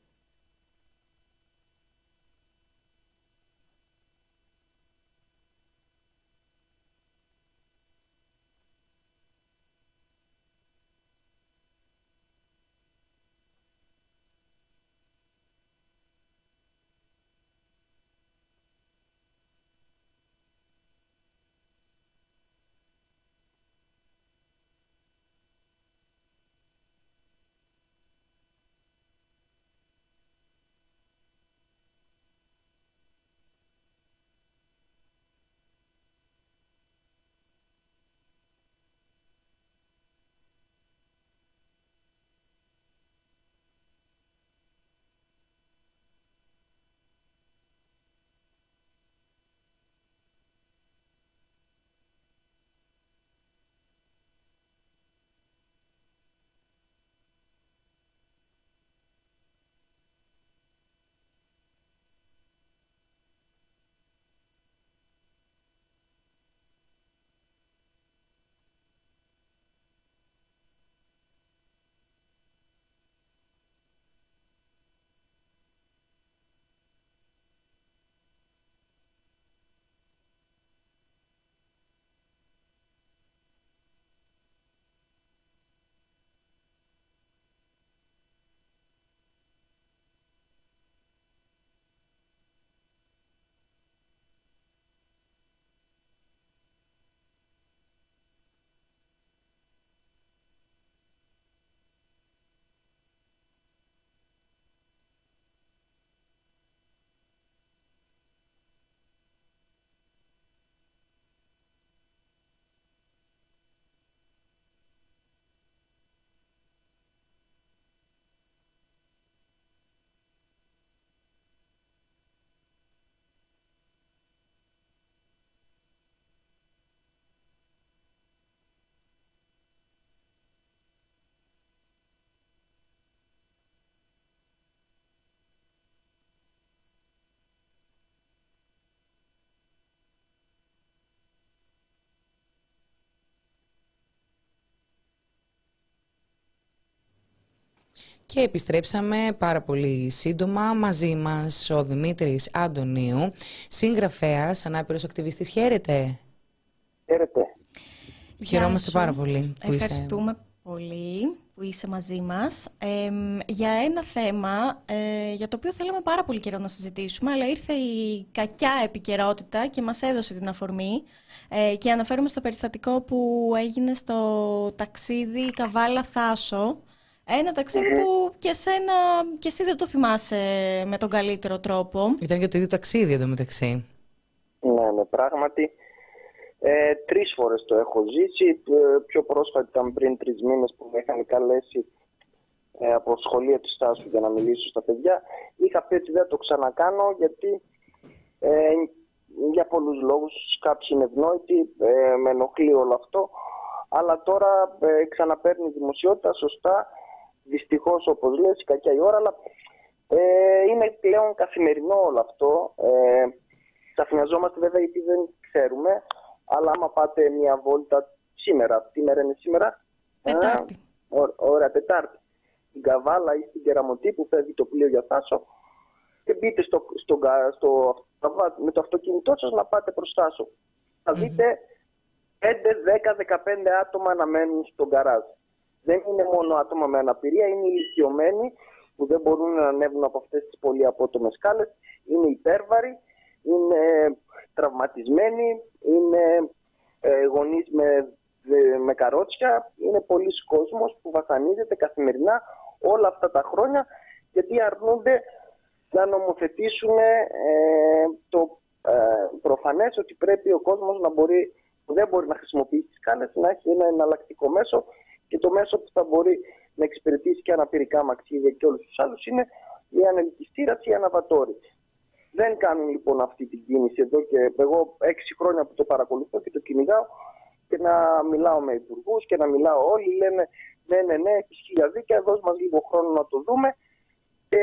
Και επιστρέψαμε πάρα πολύ σύντομα. Μαζί μας ο Δημήτρης Αντωνίου, συγγραφέας, ανάπηρος ακτιβιστής. Χαίρετε. Χαίρετε. Χαιρόμαστε Γεια σου. πάρα πολύ που είσαι. Ευχαριστούμε πολύ που είσαι μαζί μας ε, για ένα θέμα ε, για το οποίο θέλαμε πάρα πολύ καιρό να συζητήσουμε, αλλά ήρθε η κακιά επικαιρότητα και μας έδωσε την αφορμή ε, και αναφέρομαι στο περιστατικό που έγινε στο ταξίδι Καβάλα-Θάσο. Ένα ταξίδι mm-hmm. που και, εσένα, και εσύ δεν το θυμάσαι με τον καλύτερο τρόπο. Ήταν και το ίδιο ταξίδι εντωμεταξύ. Ναι, ναι, πράγματι. Ε, τρεις φορές το έχω ζήσει. Πιο πρόσφατα ήταν πριν τρεις μήνες που με είχαν καλέσει ε, από σχολεία της Στάσου για να μιλήσω στα παιδιά. Είχα πει ότι δεν το ξανακάνω γιατί ε, για πολλούς λόγους, κάποιοι είναι ευνόητοι, ε, με ενοχλεί όλο αυτό. Αλλά τώρα ε, ξαναπαίρνει δημοσιότητα, σωστά. Δυστυχώς, όπως λες, κακιά η ώρα, αλλά ε, είναι πλέον καθημερινό όλο αυτό. Ε, Ξαφνιαζόμαστε βέβαια γιατί δεν ξέρουμε, αλλά άμα πάτε μια βόλτα σήμερα, τι μέρα είναι σήμερα? Τετάρτη. Ε, ωραία, Τετάρτη. Στην Καβάλα ή στην Κεραμωτή που φεύγει το πλοίο για Θάσο και μπείτε στο, στο, στο, στο, με το αυτοκίνητό σας να πάτε προς Θάσο. Θα mm-hmm. δείτε πέντε, δέκα, δεκαπέντε άτομα να μένουν στον γκαράζ. Δεν είναι μόνο άτομα με αναπηρία, είναι ηλικιωμένοι που δεν μπορούν να ανέβουν από αυτές τις πολύ απότομες σκάλες, είναι υπέρβαροι, είναι τραυματισμένοι, είναι ε, γονείς με, δε, με καρότσια, είναι πολλοί κόσμος που βασανίζεται καθημερινά όλα αυτά τα χρόνια γιατί αρνούνται να νομοθετήσουν ε, το ε, προφανές ότι πρέπει ο κόσμος να μπορεί, που δεν μπορεί να χρησιμοποιήσει τις σκάλες, να έχει ένα εναλλακτικό μέσο και το μέσο που θα μπορεί να εξυπηρετήσει και αναπηρικά μαξίδια και όλους τους άλλους είναι η ανελκυστήρας ή η αναβατόρηση. Δεν κάνουν λοιπόν αυτή την κίνηση εδώ και εγώ έξι χρόνια που το παρακολουθώ και το κυνηγάω και να μιλάω με υπουργούς και να μιλάω όλοι λένε ναι, ναι, ναι, έχεις χίλια δίκαια, δώσ' μας λίγο χρόνο να το δούμε και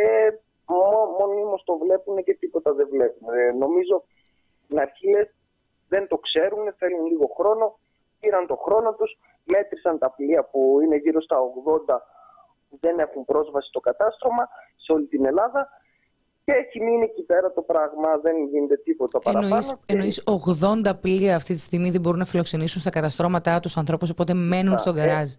μονίμως το βλέπουν και τίποτα δεν βλέπουν. Ε, νομίζω στην αρχή λες, δεν το ξέρουν, θέλουν λίγο χρόνο, πήραν το χρόνο τους, μέτρησαν τα πλοία που είναι γύρω στα ογδόντα που δεν έχουν πρόσβαση στο κατάστρωμα σε όλη την Ελλάδα. Και έχει μείνει εκεί πέρα το πράγμα, δεν γίνεται τίποτα παραπάνω. Εννοείς, και... εννοείς ογδόντα πλοία αυτή τη στιγμή δεν μπορούν να φιλοξενήσουν στα καταστρώματά τους ανθρώπους, οπότε μένουν στον γκαράζ.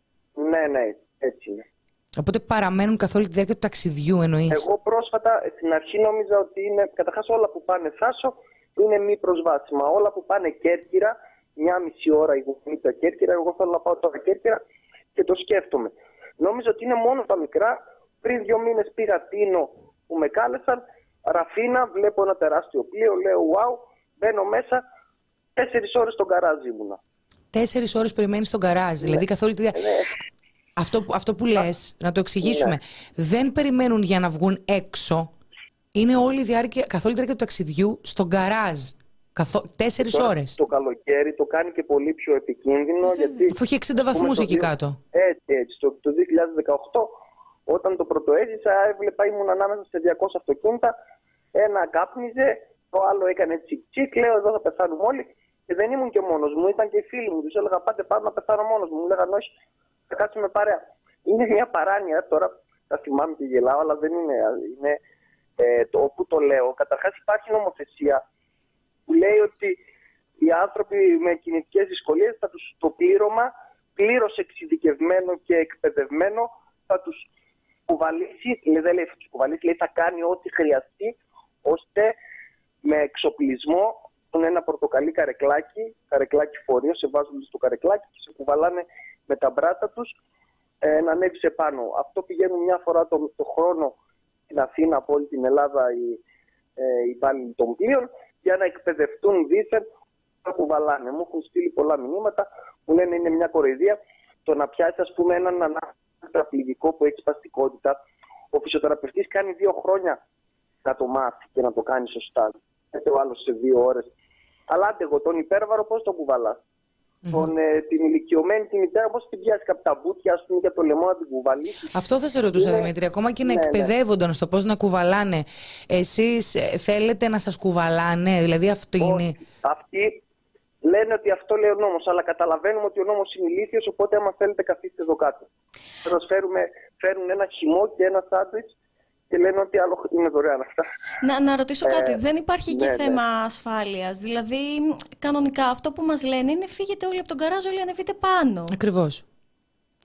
Ναι, ναι, έτσι είναι. Οπότε παραμένουν καθ' όλη τη διάρκεια του ταξιδιού, εννοείς? Εγώ πρόσφατα στην αρχή νόμιζα ότι είναι, καταρχάς όλα που πάνε Θάσο είναι μη προσβάσιμα. Όλα που πάνε Κέρκυρα, μια μισή ώρα η γουμίτσα Κέρκυρα, εγώ θέλω να πάω τώρα Κέρκυρα και το σκέφτομαι. Νόμιζα ότι είναι μόνο τα μικρά. Πριν δύο μήνες πήγα Τίνο που με κάλεσαν, Ραφίνα, βλέπω ένα τεράστιο πλοίο, λέω wow, μπαίνω μέσα, τέσσερις ώρες στον γκαράζ ήμουνα. Τέσσερις ώρες περιμένεις στον γκαράζ, ναι. Δηλαδή καθ' όλη τη διάρκεια. Ναι. Αυτό, αυτό που λες, να το εξηγήσουμε, ναι. Δεν περιμένουν για να βγουν έξω, είναι όλη η διάρκεια, καθ' όλη τη διάρκεια του ταξιδιού στον γκαράζ. Καθό... Τέσσερις τώρα, ώρες. Το καλοκαίρι το κάνει και πολύ πιο επικίνδυνο. Γιατί, αφού έχει εξήντα βαθμούς εκεί το, κάτω. Έτσι, έτσι. Το, το δύο χιλιάδες δεκαοκτώ, όταν το πρωτοέζησα, έβλεπα ήμουν ανάμεσα σε διακόσια αυτοκίνητα. Ένα κάπνιζε, το άλλο έκανε τσικ τσικ. Λέω εδώ θα πεθάνουμε όλοι. Και δεν ήμουν και μόνος μου, ήταν και οι φίλοι μου. Τους έλεγα πάτε πάνω να πεθάνω μόνος μου. Μου λέγανε όχι, θα κάτσουμε παρέα. Είναι μια παράνοια τώρα. Θα θυμάμαι και γελάω, αλλά δεν είναι. είναι ε, το όπου το λέω. Καταρχάς υπάρχει νομοθεσία που λέει ότι οι άνθρωποι με κινητικές δυσκολίες θα τους το πλήρωμα πλήρως εξειδικευμένο και εκπαιδευμένο θα τους κουβαλήσει, δεν λέει θα τους κουβαλήσει, λέει θα κάνει ό,τι χρειαστεί ώστε με εξοπλισμό τον ένα πορτοκαλί καρεκλάκι, καρεκλάκι φορείο, σε βάζουν στο καρεκλάκι και σε κουβαλάνε με τα μπράτα τους ε, να ανέβει σε πάνω. Αυτό πηγαίνουν μια φορά το, το χρόνο στην Αθήνα από όλη την Ελλάδα οι, ε, οι υπάλληλοι των πλοίων για να εκπαιδευτούν δίθεν να κουβαλάνε. Μου έχουν στείλει πολλά μηνύματα που λένε είναι μια κοροϊδία το να πιάσει ας πούμε έναν αναπληγικό που έχει σπαστικότητα. Ο φυσιοθεραπευτής κάνει δύο χρόνια να το μάθει και να το κάνει σωστά. Έτσι ο άλλος σε δύο ώρες. Αλλά άντε εγώ τον υπέρβαρο πώς τον κουβαλάς. Mm-hmm. Τον, ε, την ηλικιωμένη την μητέρα πώς την πιάσει από τα μπουτια, ας πούμε, για το λαιμό να την κουβαλήσει. Αυτό θα σε ρωτούσα, είναι... Δημήτρη. Ακόμα και να ναι, εκπαιδεύονταν ναι. στο πώς να κουβαλάνε, εσείς θέλετε να σας κουβαλάνε, δηλαδή αυτή είναι. Αυτοί λένε ότι αυτό λέει ο νόμος, αλλά καταλαβαίνουμε ότι ο νόμος είναι ηλίθιος, οπότε άμα θέλετε καθίστε εδώ κάτω. Θα σας φέρουν ένα χυμό και ένα σάντουιτς και λένε ότι άλλο είναι δωρεάν αυτά. Να, να ρωτήσω ε, κάτι. Δεν υπάρχει ναι, και θέμα ναι. ασφάλειας. Δηλαδή, κανονικά αυτό που μας λένε είναι φύγετε όλοι από τον γκαράζ, όλοι ανεβείτε πάνω. Ακριβώς.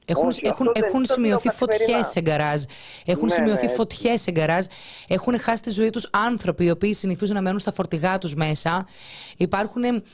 Έχουν, Όχι, έχουν, αυτό δεν- έχουν το σημειωθεί λέω καθημερινά. φωτιές σε γκαράζ. Έχουν Ναι, σημειωθεί ναι, φωτιές σε γκαράζ. Έχουν χάσει τη ζωή τους άνθρωποι οι οποίοι συνηθίζουν να μένουν στα φορτηγά τους μέσα. Υπάρχουν, ε, ε,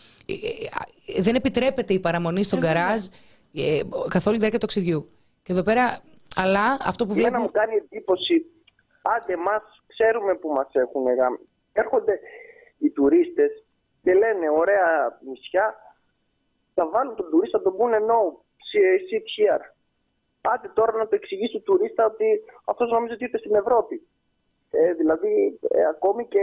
ε, δεν επιτρέπεται η παραμονή στο γκαράζ ε, καθ' όλη τη διάρκεια του ταξιδιού. Και εδώ πέρα, αλλά αυτό που Εμένα βλέπω. μου κάνει εντύπωση, άντε μας ξέρουμε που μας έχουν γάμ. Έρχονται οι τουρίστες και λένε ωραία νησιά, θα βάλουν τον τουρίστα, τον πούνε no, sit here. Άντε τώρα να το εξηγήσει του τουρίστα ότι αυτός νομίζω ότι ήρθε στην Ευρώπη. Ε, δηλαδή, ε, ακόμη και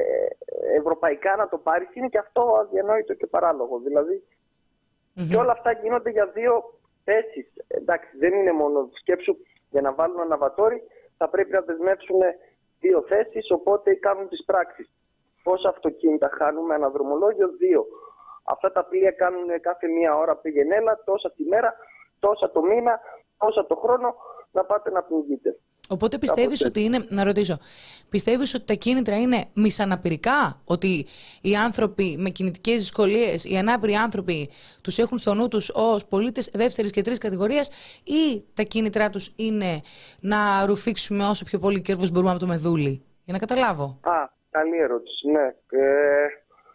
ευρωπαϊκά να το πάρεις είναι και αυτό αδιανόητο και παράλογο. Δηλαδή, Mm-hmm. και όλα αυτά γίνονται για δύο θέσεις. Εντάξει, δεν είναι μόνο σκέψου για να βάλουν αναβατόρι, θα πρέπει να δεσμεύσουν δύο θέσεις, οπότε κάνουν τις πράξεις. Πόσα αυτοκίνητα χάνουμε, αναδρομολόγιο, δύο. Αυτά τα πλοία κάνουν κάθε μία ώρα πήγαινέλα, τόσα τη μέρα, τόσα το μήνα, τόσα το χρόνο, να πάτε να πνιγείτε. Οπότε πιστεύεις ότι είναι, να ρωτήσω, πιστεύεις ότι τα κίνητρα είναι μισαναπηρικά, ότι οι άνθρωποι με κινητικές δυσκολίες, οι ανάπηροι άνθρωποι τους έχουν στο νου τους ως πολίτες δεύτερης και τρίτης κατηγορίας, ή τα κίνητρά τους είναι να ρουφήξουμε όσο πιο πολύ κέρδος μπορούμε από το μεδούλι? Για να καταλάβω. Α, καλή ερώτηση, ναι. Ε,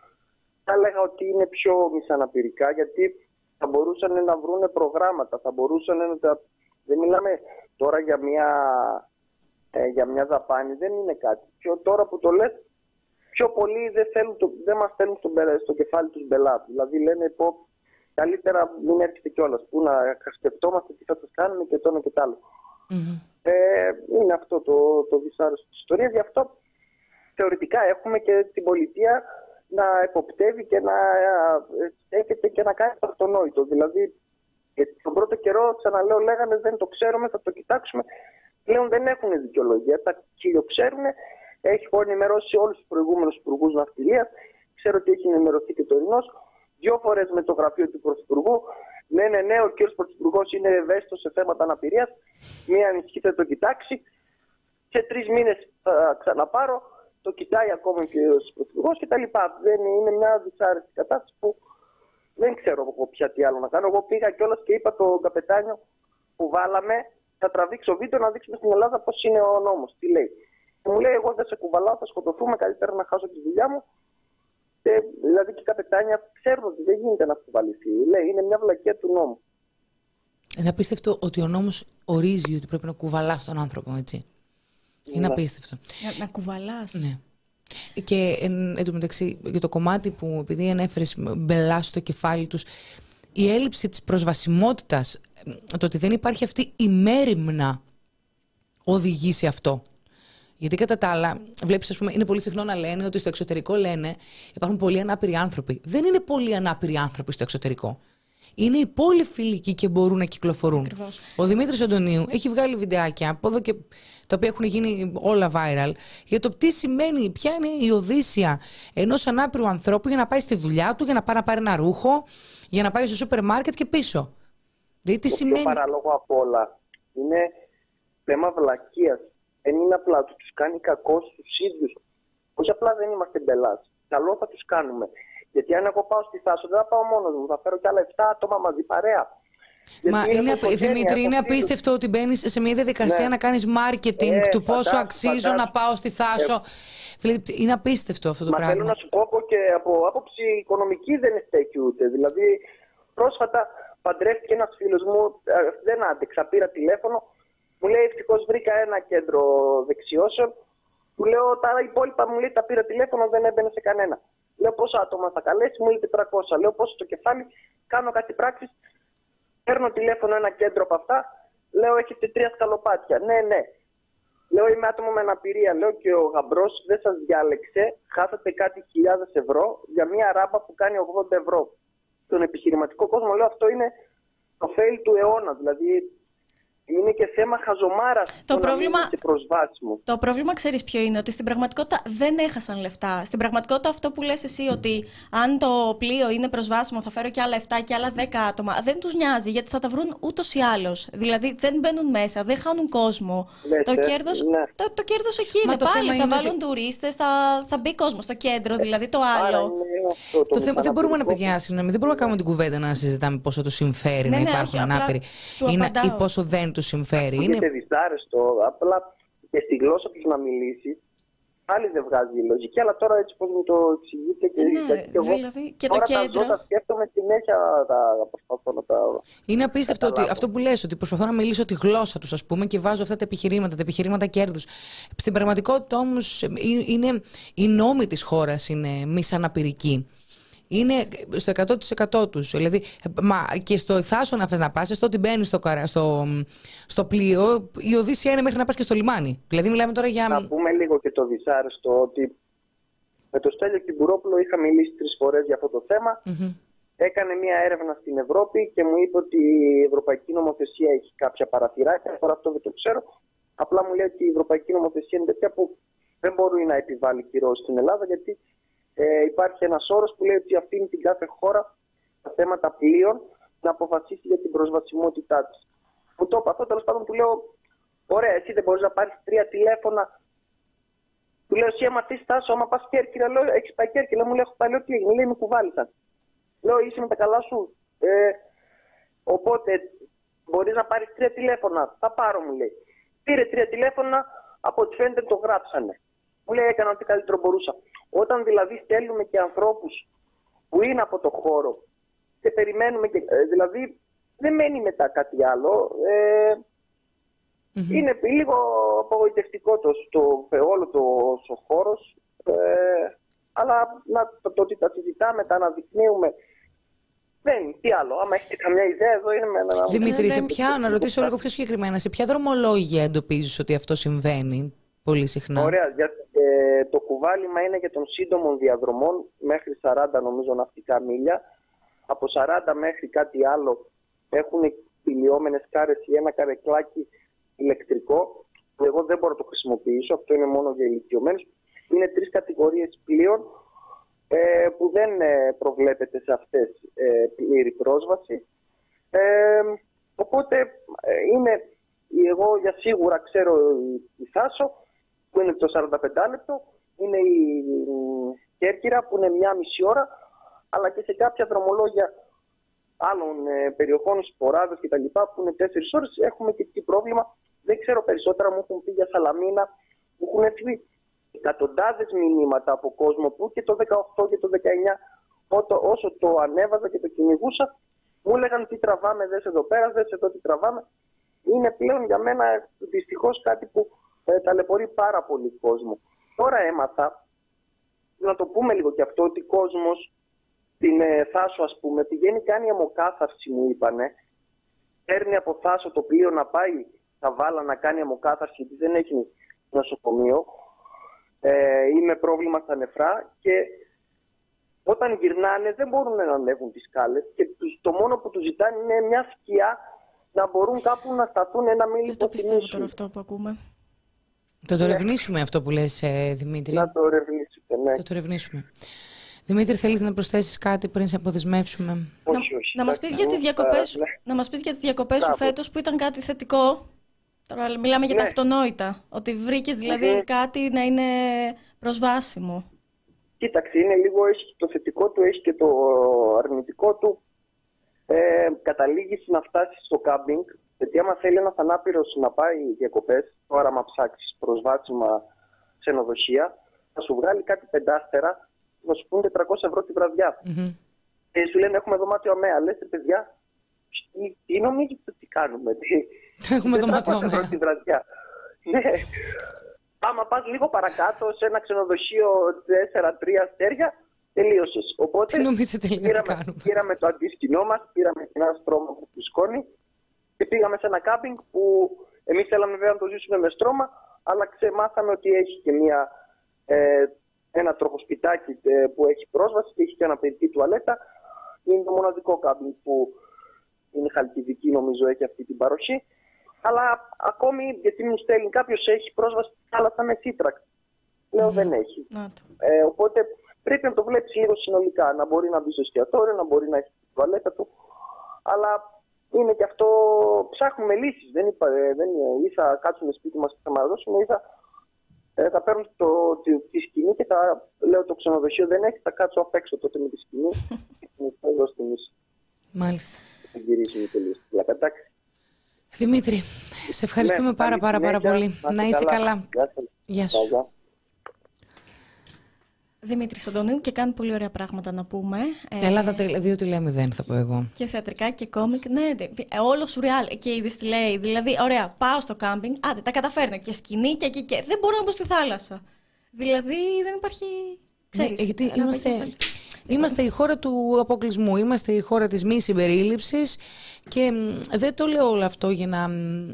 θα έλεγα ότι είναι πιο μισαναπηρικά, γιατί θα μπορούσαν να βρουν προγράμματα, θα μπορούσαν να τα... Δεν μιλάμε τώρα για μια, ε, για μια δαπάνη, δεν είναι κάτι. Και τώρα που το λες, πιο πολλοί δεν, θέλουν το, δεν μας στέλνουν στο, στο κεφάλι τους μπελάτ. Δηλαδή λένε πω, καλύτερα μην έρχεστε κιόλας, που να σκεφτόμαστε τι θα σας κάνουμε και το ένα και το άλλο. Mm-hmm. Ε, είναι αυτό το, το δυσάρεστο της ιστορίας. Γι' αυτό θεωρητικά έχουμε και την πολιτεία να εποπτεύει και να στέκεται και να κάνει το αυτονόητο. Δηλαδή, τον πρώτο καιρό, ξαναλέω, λέγανε δεν το ξέρουμε, θα το κοιτάξουμε. Πλέον δεν έχουν δικαιολογία. Τα χιλιοξέρουν. Έχω ενημερώσει όλους τους προηγούμενους υπουργούς ναυτιλίας. Ξέρω ότι έχει ενημερωθεί και το Ειρηνός. Δύο φορές με το γραφείο του Πρωθυπουργού. Λένε ναι, ο κ. Πρωθυπουργός είναι ευαίσθητος σε θέματα αναπηρίας. Μία ανησυχή θα το κοιτάξει. Σε τρεις μήνες θα ξαναπάρω. Το κοιτάει ακόμα και ο Πρωθυπουργός κτλ. Δεν είναι μια δυσάρεστη κατάσταση που δεν ξέρω από ποια τι άλλο να κάνω. Εγώ πήγα κιόλας και είπα τον καπετάνιο που βάλαμε, θα τραβήξω βίντεο να δείξουμε στην Ελλάδα πώς είναι ο νόμος. Τι λέει. Και μου λέει: εγώ δεν σε κουβαλάω, θα σκοτωθούμε. Καλύτερα να χάσω τη δουλειά μου. Και, δηλαδή και οι καπετάνια ξέρουν ότι δεν γίνεται να κουβαληθεί. Λέει: είναι μια βλακεία του νόμου. Είναι απίστευτο ότι ο νόμος ορίζει ότι πρέπει να κουβαλάς τον άνθρωπο, έτσι. Είναι Ναι. απίστευτο. Να, να κουβαλάς. Ναι. Και εν, εν τω μεταξύ, για το κομμάτι που επειδή ανέφερες μπελά στο κεφάλι τους, η έλλειψη της προσβασιμότητας, το ότι δεν υπάρχει αυτή η μέριμνα, οδηγεί σε αυτό. Γιατί κατά τα άλλα, βλέπεις, ας πούμε, είναι πολύ συχνό να λένε ότι στο εξωτερικό λένε υπάρχουν πολλοί ανάπηροι άνθρωποι. Δεν είναι πολλοί ανάπηροι άνθρωποι στο εξωτερικό. Είναι οι πολυφιλικοί και μπορούν να κυκλοφορούν. Ακριβώς. Ο Δημήτρης Αντωνίου έχει βγάλει βιντεάκια από εδώ και τα οποία έχουν γίνει όλα viral για το τι σημαίνει, ποια είναι η οδύσσια ενός ανάπηρου ανθρώπου για να πάει στη δουλειά του, για να πάει να πάρει ένα ρούχο, για να πάει στο σούπερ μάρκετ και πίσω. Δηλαδή τι το σημαίνει. πιο παράλογο απ' όλα είναι θέμα βλακείας. Δεν είναι απλά ότι τους κάνει κακό στους ίδιους. Όχι απλά δεν είμαστε μπελάς. Καλό θα τους κάνουμε. Γιατί αν εγώ πάω στη Θάσο, δεν θα πάω μόνος μου. Θα φέρω κι άλλα επτά άτομα μαζί παρέα. Μα Γιατί είναι, οικογένεια, Δημήτρη, είναι έχω φίλους. απίστευτο ότι μπαίνεις σε μια διαδικασία Ναι. να κάνεις marketing Ε, του πόσο φαντάσου, αξίζω φαντάσου. να πάω στη Θάσο. Φίλε, είναι απίστευτο αυτό το Μα πράγμα. θέλω να σου πω από και από άποψη οικονομική δεν στέκει ούτε. Δηλαδή, πρόσφατα παντρεύτηκε ένας φίλος μου, ε, δεν άντεξα, πήρα τηλέφωνο, μου λέει ευτυχώς βρήκα ένα κέντρο δεξιώσεων. Του λέω τα υπόλοιπα, μου λέει τα πήρα τηλέφωνο, δεν έμπαινε σε κανένα. Λέω πόσα άτομα θα καλέσει, μου λέει τετρακόσια. Λέω πόσο το κεφάλι, κάνω κάτι πράξεις. Παίρνω τηλέφωνο ένα κέντρο από αυτά, λέω έχετε τρία σκαλοπάτια. Ναι, ναι. Λέω είμαι άτομο με αναπηρία. Λέω και ο γαμπρός δεν σας διάλεξε, χάσατε κάτι χιλιάδες ευρώ για μια ράμπα που κάνει ογδόντα ευρώ. Στον επιχειρηματικό κόσμο λέω αυτό είναι το fail του αιώνα. Δηλαδή Είναι και θέμα χαζομάρας το, το πρόβλημα, να μην είναι προσβάσιμο. Το πρόβλημα ξέρεις ποιο είναι, ότι στην πραγματικότητα δεν έχασαν λεφτά. Στην πραγματικότητα αυτό που λες εσύ, ότι αν το πλοίο είναι προσβάσιμο θα φέρω και άλλα επτά και άλλα δέκα άτομα, δεν τους νοιάζει, γιατί θα τα βρουν ούτως ή άλλως. Δηλαδή δεν μπαίνουν μέσα, δεν χάνουν κόσμο. Λέτε, το, κέρδος, ναι. το, το κέρδος εκεί Μα είναι το πάλι, θέμα θα είναι βάλουν ότι... τουρίστες, θα, θα μπει κόσμο στο κέντρο, δηλαδή το Άρα άλλο. είναι αυτό, το Το θέμα, δεν μπορούμε να μεθαναπηρικό. παιδιά, συγγνώμη, δεν μπορούμε να κάνουμε την κουβέντα να συζητάμε πόσο του συμφέρει Ναι, να ναι, υπάρχουν όχι, απλά ανάπηροι του ή, να, απαντάω. ή πόσο δεν του συμφέρει. Είναι Είναι... δυσάρεστο. Απλά και στη γλώσσα τους να μιλήσει, πάλι δεν βγάζει λογική. Αλλά τώρα έτσι πώς μου το εξηγείτε και, Ναι, γιατί και εγώ δηλαδή, και το τώρα κέντρο. τα ζώτα σκέφτομαι συνέχεια, τα προσπαθώ να τα... Είναι απίστευτο ότι Καταλάβω. αυτό που λες, ότι προσπαθώ να μιλήσω τη γλώσσα τους, ας πούμε, και βάζω αυτά τα επιχειρήματα, τα επιχειρήματα κέρδους. Στην πραγματικότητα όμως είναι, οι νόμοι της χώρας είναι μη αναπηρικοί. Είναι στο εκατό τοις εκατό τους. Δηλαδή, μα, και στο Θάσο να θες να πας, στο ότι μπαίνεις στο, καρα, στο, στο πλοίο, η Οδύσσια είναι μέχρι να πας και στο λιμάνι. Δηλαδή, μιλάμε τώρα για. Να πούμε λίγο και το δυσάρεστο ότι με το Στέλιο Κυμπουρόπουλο είχα μιλήσει τρεις φορές για αυτό το θέμα. Mm-hmm. Έκανε μια έρευνα στην Ευρώπη και μου είπε ότι η Ευρωπαϊκή Νομοθεσία έχει κάποια παραθυράκια. Τώρα αυτό δεν το ξέρω. Απλά μου λέει ότι η Ευρωπαϊκή Νομοθεσία είναι τέτοια που δεν μπορεί να επιβάλλει κυρώσεις στην Ελλάδα, γιατί ε, υπάρχει ένας όρος που λέει ότι αφήνει την κάθε χώρα τα θέματα πλοίων να αποφασίσει για την προσβασιμότητά της. Που το είπα αυτό, τέλος πάντων του λέω: ωραία, εσύ δεν μπορείς να πάρεις τρία τηλέφωνα. Του λέω: εσύ, άμα τι στάσω, άμα πας Κέρκυρα, λέω: έχεις πάει Κέρκυρα, μου λέει: έχω πάει, λέω: τι έγινε, λέει: με κουβάλισαν. Λέω: είσαι με τα καλά σου. Ε, οπότε μπορείς να πάρεις τρία τηλέφωνα. Θα πάρω, μου λέει. Πήρε τρία τηλέφωνα, από ό,τι φαίνεται το γράψανε. Μου λέει: έκανα ό,τι καλύτερο μπορούσα. Όταν δηλαδή στέλνουμε και ανθρώπους που είναι από το χώρο και περιμένουμε, και, ε, δηλαδή δεν μένει μετά κάτι άλλο. Ε, mm-hmm. Είναι λίγο απογοητευτικό το, το, όλο το ο χώρος. Ε, αλλά να, το, το ότι τα συζητάμε, τα αναδεικνύουμε. Δεν, τι άλλο. Άμα έχετε καμιά ιδέα, εδώ είναι με ένα. Δημήτρη, σε ποια, να ρωτήσω λίγο πιο συγκεκριμένα, σε ποια δρομολόγια εντοπίζεις ότι αυτό συμβαίνει πολύ συχνά? Ωραία. Για, ε, το κουβάλιμα είναι για των σύντομων διαδρομών μέχρι σαράντα νομίζω ναυτικά μίλια. Από σαράντα μέχρι κάτι άλλο έχουν πηλιόμενες κάρες ή ένα καρεκλάκι ηλεκτρικό. Εγώ δεν μπορώ να το χρησιμοποιήσω. Αυτό είναι μόνο για ηλικιωμένους. Είναι τρεις κατηγορίες πλοίων ε, που δεν ε, προβλέπεται σε αυτές ε, πλήρη πρόσβαση. Ε, οπότε ε, είναι, εγώ για σίγουρα ξέρω η, η Θάσο που είναι το σαράντα πέντε λεπτό, είναι η Κέρκυρα που είναι μία μισή ώρα, αλλά και σε κάποια δρομολόγια άλλων ε, περιοχών, Σποράδες κτλ. Που είναι τέσσερις ώρες, έχουμε και εκεί πρόβλημα. Δεν ξέρω, περισσότερα μου έχουν πει για Σαλαμίνα, μου έχουν έρθει εκατοντάδες μηνύματα από κόσμο που και το δεκαοκτώ και το δεκαεννιά, όσο, όσο το ανέβαζα και το κυνηγούσα, μου έλεγαν τι τραβάμε, δες εδώ πέρα, δες εδώ τι τραβάμε. Είναι πλέον για μένα δυστυχώς κάτι που ε, ταλαιπωρεί πάρα πολύ κόσμο. Τώρα έμαθα, να το πούμε λίγο και αυτό, ότι κόσμος την ε, Θάσο, ας πούμε, πηγαίνει, κάνει αιμοκάθαρση, μου είπανε. Παίρνει από Θάσο το πλοίο να πάει στα Βάλα να κάνει αιμοκάθαρση, γιατί δεν έχει νοσοκομείο ε, ή με πρόβλημα στα νεφρά. Και όταν γυρνάνε δεν μπορούν να ανέβουν τις σκάλες. Και τους, το μόνο που τους ζητάνε είναι μια σκιά να μπορούν κάπου να σταθούν, να μην Δεν το πιστεύω τώρα αυτό που ακούμε. Θα το ερευνήσουμε αυτό που λες, ε, Δημήτρη. Να το ερευνήσουμε, ναι. Θα το ερευνήσουμε. Δημήτρη, θέλεις να προσθέσεις κάτι πριν σε αποδεσμεύσουμε? Όχι, όχι. Να, να μας πεις για τις διακοπές σου, να μας πεις για τις διακοπές σου φέτος που ήταν κάτι θετικό. Τώρα μιλάμε για ναι. τα αυτονόητα. Ότι βρήκες δηλαδή mm-hmm. κάτι να είναι προσβάσιμο. Κοίταξε, είναι λίγο, έχει το θετικό του, έχει και το αρνητικό του. Ε, καταλήγεις να φτάσεις στο κάμπινγκ, γιατί άμα θέλει ένας ανάπηρος να πάει διακοπές, τώρα άμα ψάξεις προσβάσιμα ξενοδοχεία, θα σου βγάλει κάτι πεντάστερα, θα σου πούν τετρακόσια ευρώ τη βραδιά. Mm-hmm. Και σου λένε έχουμε δωμάτιο αμαία. Λες, παιδιά, τι, τι νομίζετε τι κάνουμε, τι, έχουμε δωμάτιο αμαία τη βραδιά. Ναι. Άμα πας λίγο παρακάτω σε ένα ξενοδοχείο τέσσερα τρία αστέρια, τελείωσες. Οπότε τι νομίζετε λίγο πήραμε, τι κάνουμε? Πήραμε το αντίσκηνό μας, πήραμε ένα στρώμα που φουσκώνει και πήγαμε σε ένα κάμπινγκ που εμείς θέλαμε βέβαια να το ζήσουμε με στρώμα, αλλά ξεμάθαμε ότι έχει και μια, ε, ένα τροχοσπιτάκι ε, που έχει πρόσβαση και έχει και αναπηρική τουαλέτα. Είναι το μοναδικό κάμπινγκ που είναι Χαλκιδική, νομίζω, έχει αυτή την παροχή. Αλλά ακόμη, γιατί μου στέλνει κάποιος έχει πρόσβαση στη θάλασσα με σύτρακ. Λέω δεν έχει. Ε, οπότε πρέπει να το βλέπεις λίγο συνολικά. Να μπορεί να μπει στο εστιατόριο, να μπορεί να έχει τη τουαλέτα του. Αλλά είναι και αυτό, ψάχνουμε λύσεις. Δεν είπα, δεν ή θα κάτσουμε σπίτι μας και θα μαρώσουμε, ή θα, ε, θα παίρνουν το, τη, τη σκηνή και θα λέω το ξενοδοχείο δεν έχει, θα κάτσω απ' έξω τότε με τη σκηνή και θα εδώ στη μίση. Μάλιστα. Θα γυρίσουμε τελείως στην πλακατάξη. Δημήτρη, σε ευχαριστούμε ναι, πάρα πάρα πάρα πολύ. Να, να είσαι καλά. καλά. Γεια σου. Γεια. Δημήτρης Αντωνίου και κάνει πολύ ωραία πράγματα να πούμε. Ελλάδα δύο τρία μηδέν θα πω εγώ. Και θεατρικά και κόμικ, ναι, όλο σουρεάλ. Και είδες τι λέει, δηλαδή, ωραία, πάω στο κάμπινγκ, άντε, τα καταφέρνω και σκηνή και εκεί και, και δεν μπορώ να μπω στη θάλασσα. Δηλαδή δεν υπάρχει, ξέρεις. Ναι, γιατί είμαστε, είμαστε η χώρα του αποκλεισμού, είμαστε η χώρα της μη συμπερίληψης και δεν το λέω όλο αυτό για να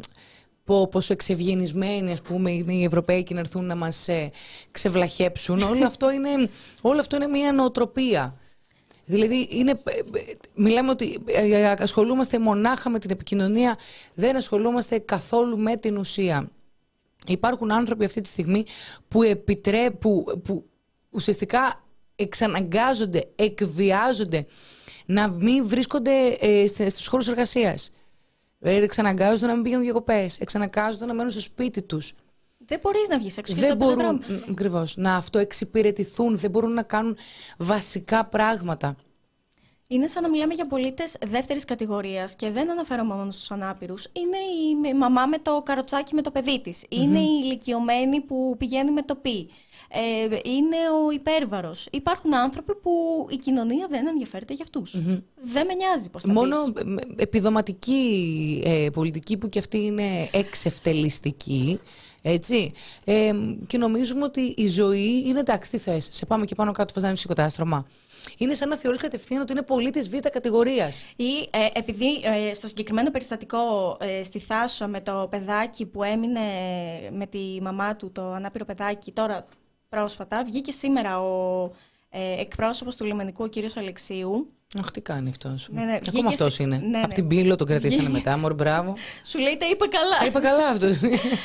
πω πόσο εξευγενισμένοι ας πούμε οι Ευρωπαίοι και να έρθουν να μας ε, ξεβλαχέψουν. όλο, αυτό είναι, όλο αυτό είναι μια νοοτροπία. Δηλαδή είναι, μιλάμε ότι ασχολούμαστε μονάχα με την επικοινωνία, δεν ασχολούμαστε καθόλου με την ουσία. Υπάρχουν άνθρωποι αυτή τη στιγμή που, επιτρέ, που, που ουσιαστικά εξαναγκάζονται, εκβιάζονται να μην βρίσκονται ε, στους χώρους εργασίας. Εξαναγκάζονται να μην πηγαίνουν διακοπές, εξαναγκάζονται να μένουν στο σπίτι τους. Δεν μπορείς να βγεις έξω. Δεν μπορούν ακριβώς να αυτοεξυπηρετηθούν, δεν μπορούν να κάνουν βασικά πράγματα. Είναι σαν να μιλάμε για πολίτες δεύτερης κατηγορίας και δεν αναφέρομαι μόνο στους ανάπηρους. Είναι η μαμά με το καροτσάκι με το παιδί της. Mm-hmm. Είναι η ηλικιωμένη που πηγαίνει με το πι. Ε, είναι ο υπέρβαρος. Υπάρχουν άνθρωποι που η κοινωνία δεν ενδιαφέρεται για αυτούς. Mm-hmm. Δεν με νοιάζει πώς θα μόνο πεις. επιδοματική ε, πολιτική που και αυτή είναι εξευτελιστική. Έτσι. Ε, και νομίζουμε ότι η ζωή είναι εντάξει, τι θες. Σε πάμε και πάνω κάτω, φας να είναι ψυχοτάστρωμα. Είναι σαν να θεωρείς κατευθείαν ότι είναι πολίτης β' κατηγορίας. Ή ε, επειδή ε, στο συγκεκριμένο περιστατικό ε, στη Θάσο με το παιδάκι που έμεινε με τη μαμά του, το ανάπηρο παιδάκι, τώρα πρόσφατα, βγήκε σήμερα ο ε, εκπρόσωπος του λιμενικού, ο κύριος Αλεξίου. Αχ, τι κάνει αυτός. Ναι, ναι, ακόμα αυτός είναι. Ναι, ναι. Από την πύλο τον κρατήσανε βγήκε. Μετά, μωρ, μπράβο. Σου λέει τα είπα καλά. Τα είπα καλά αυτός.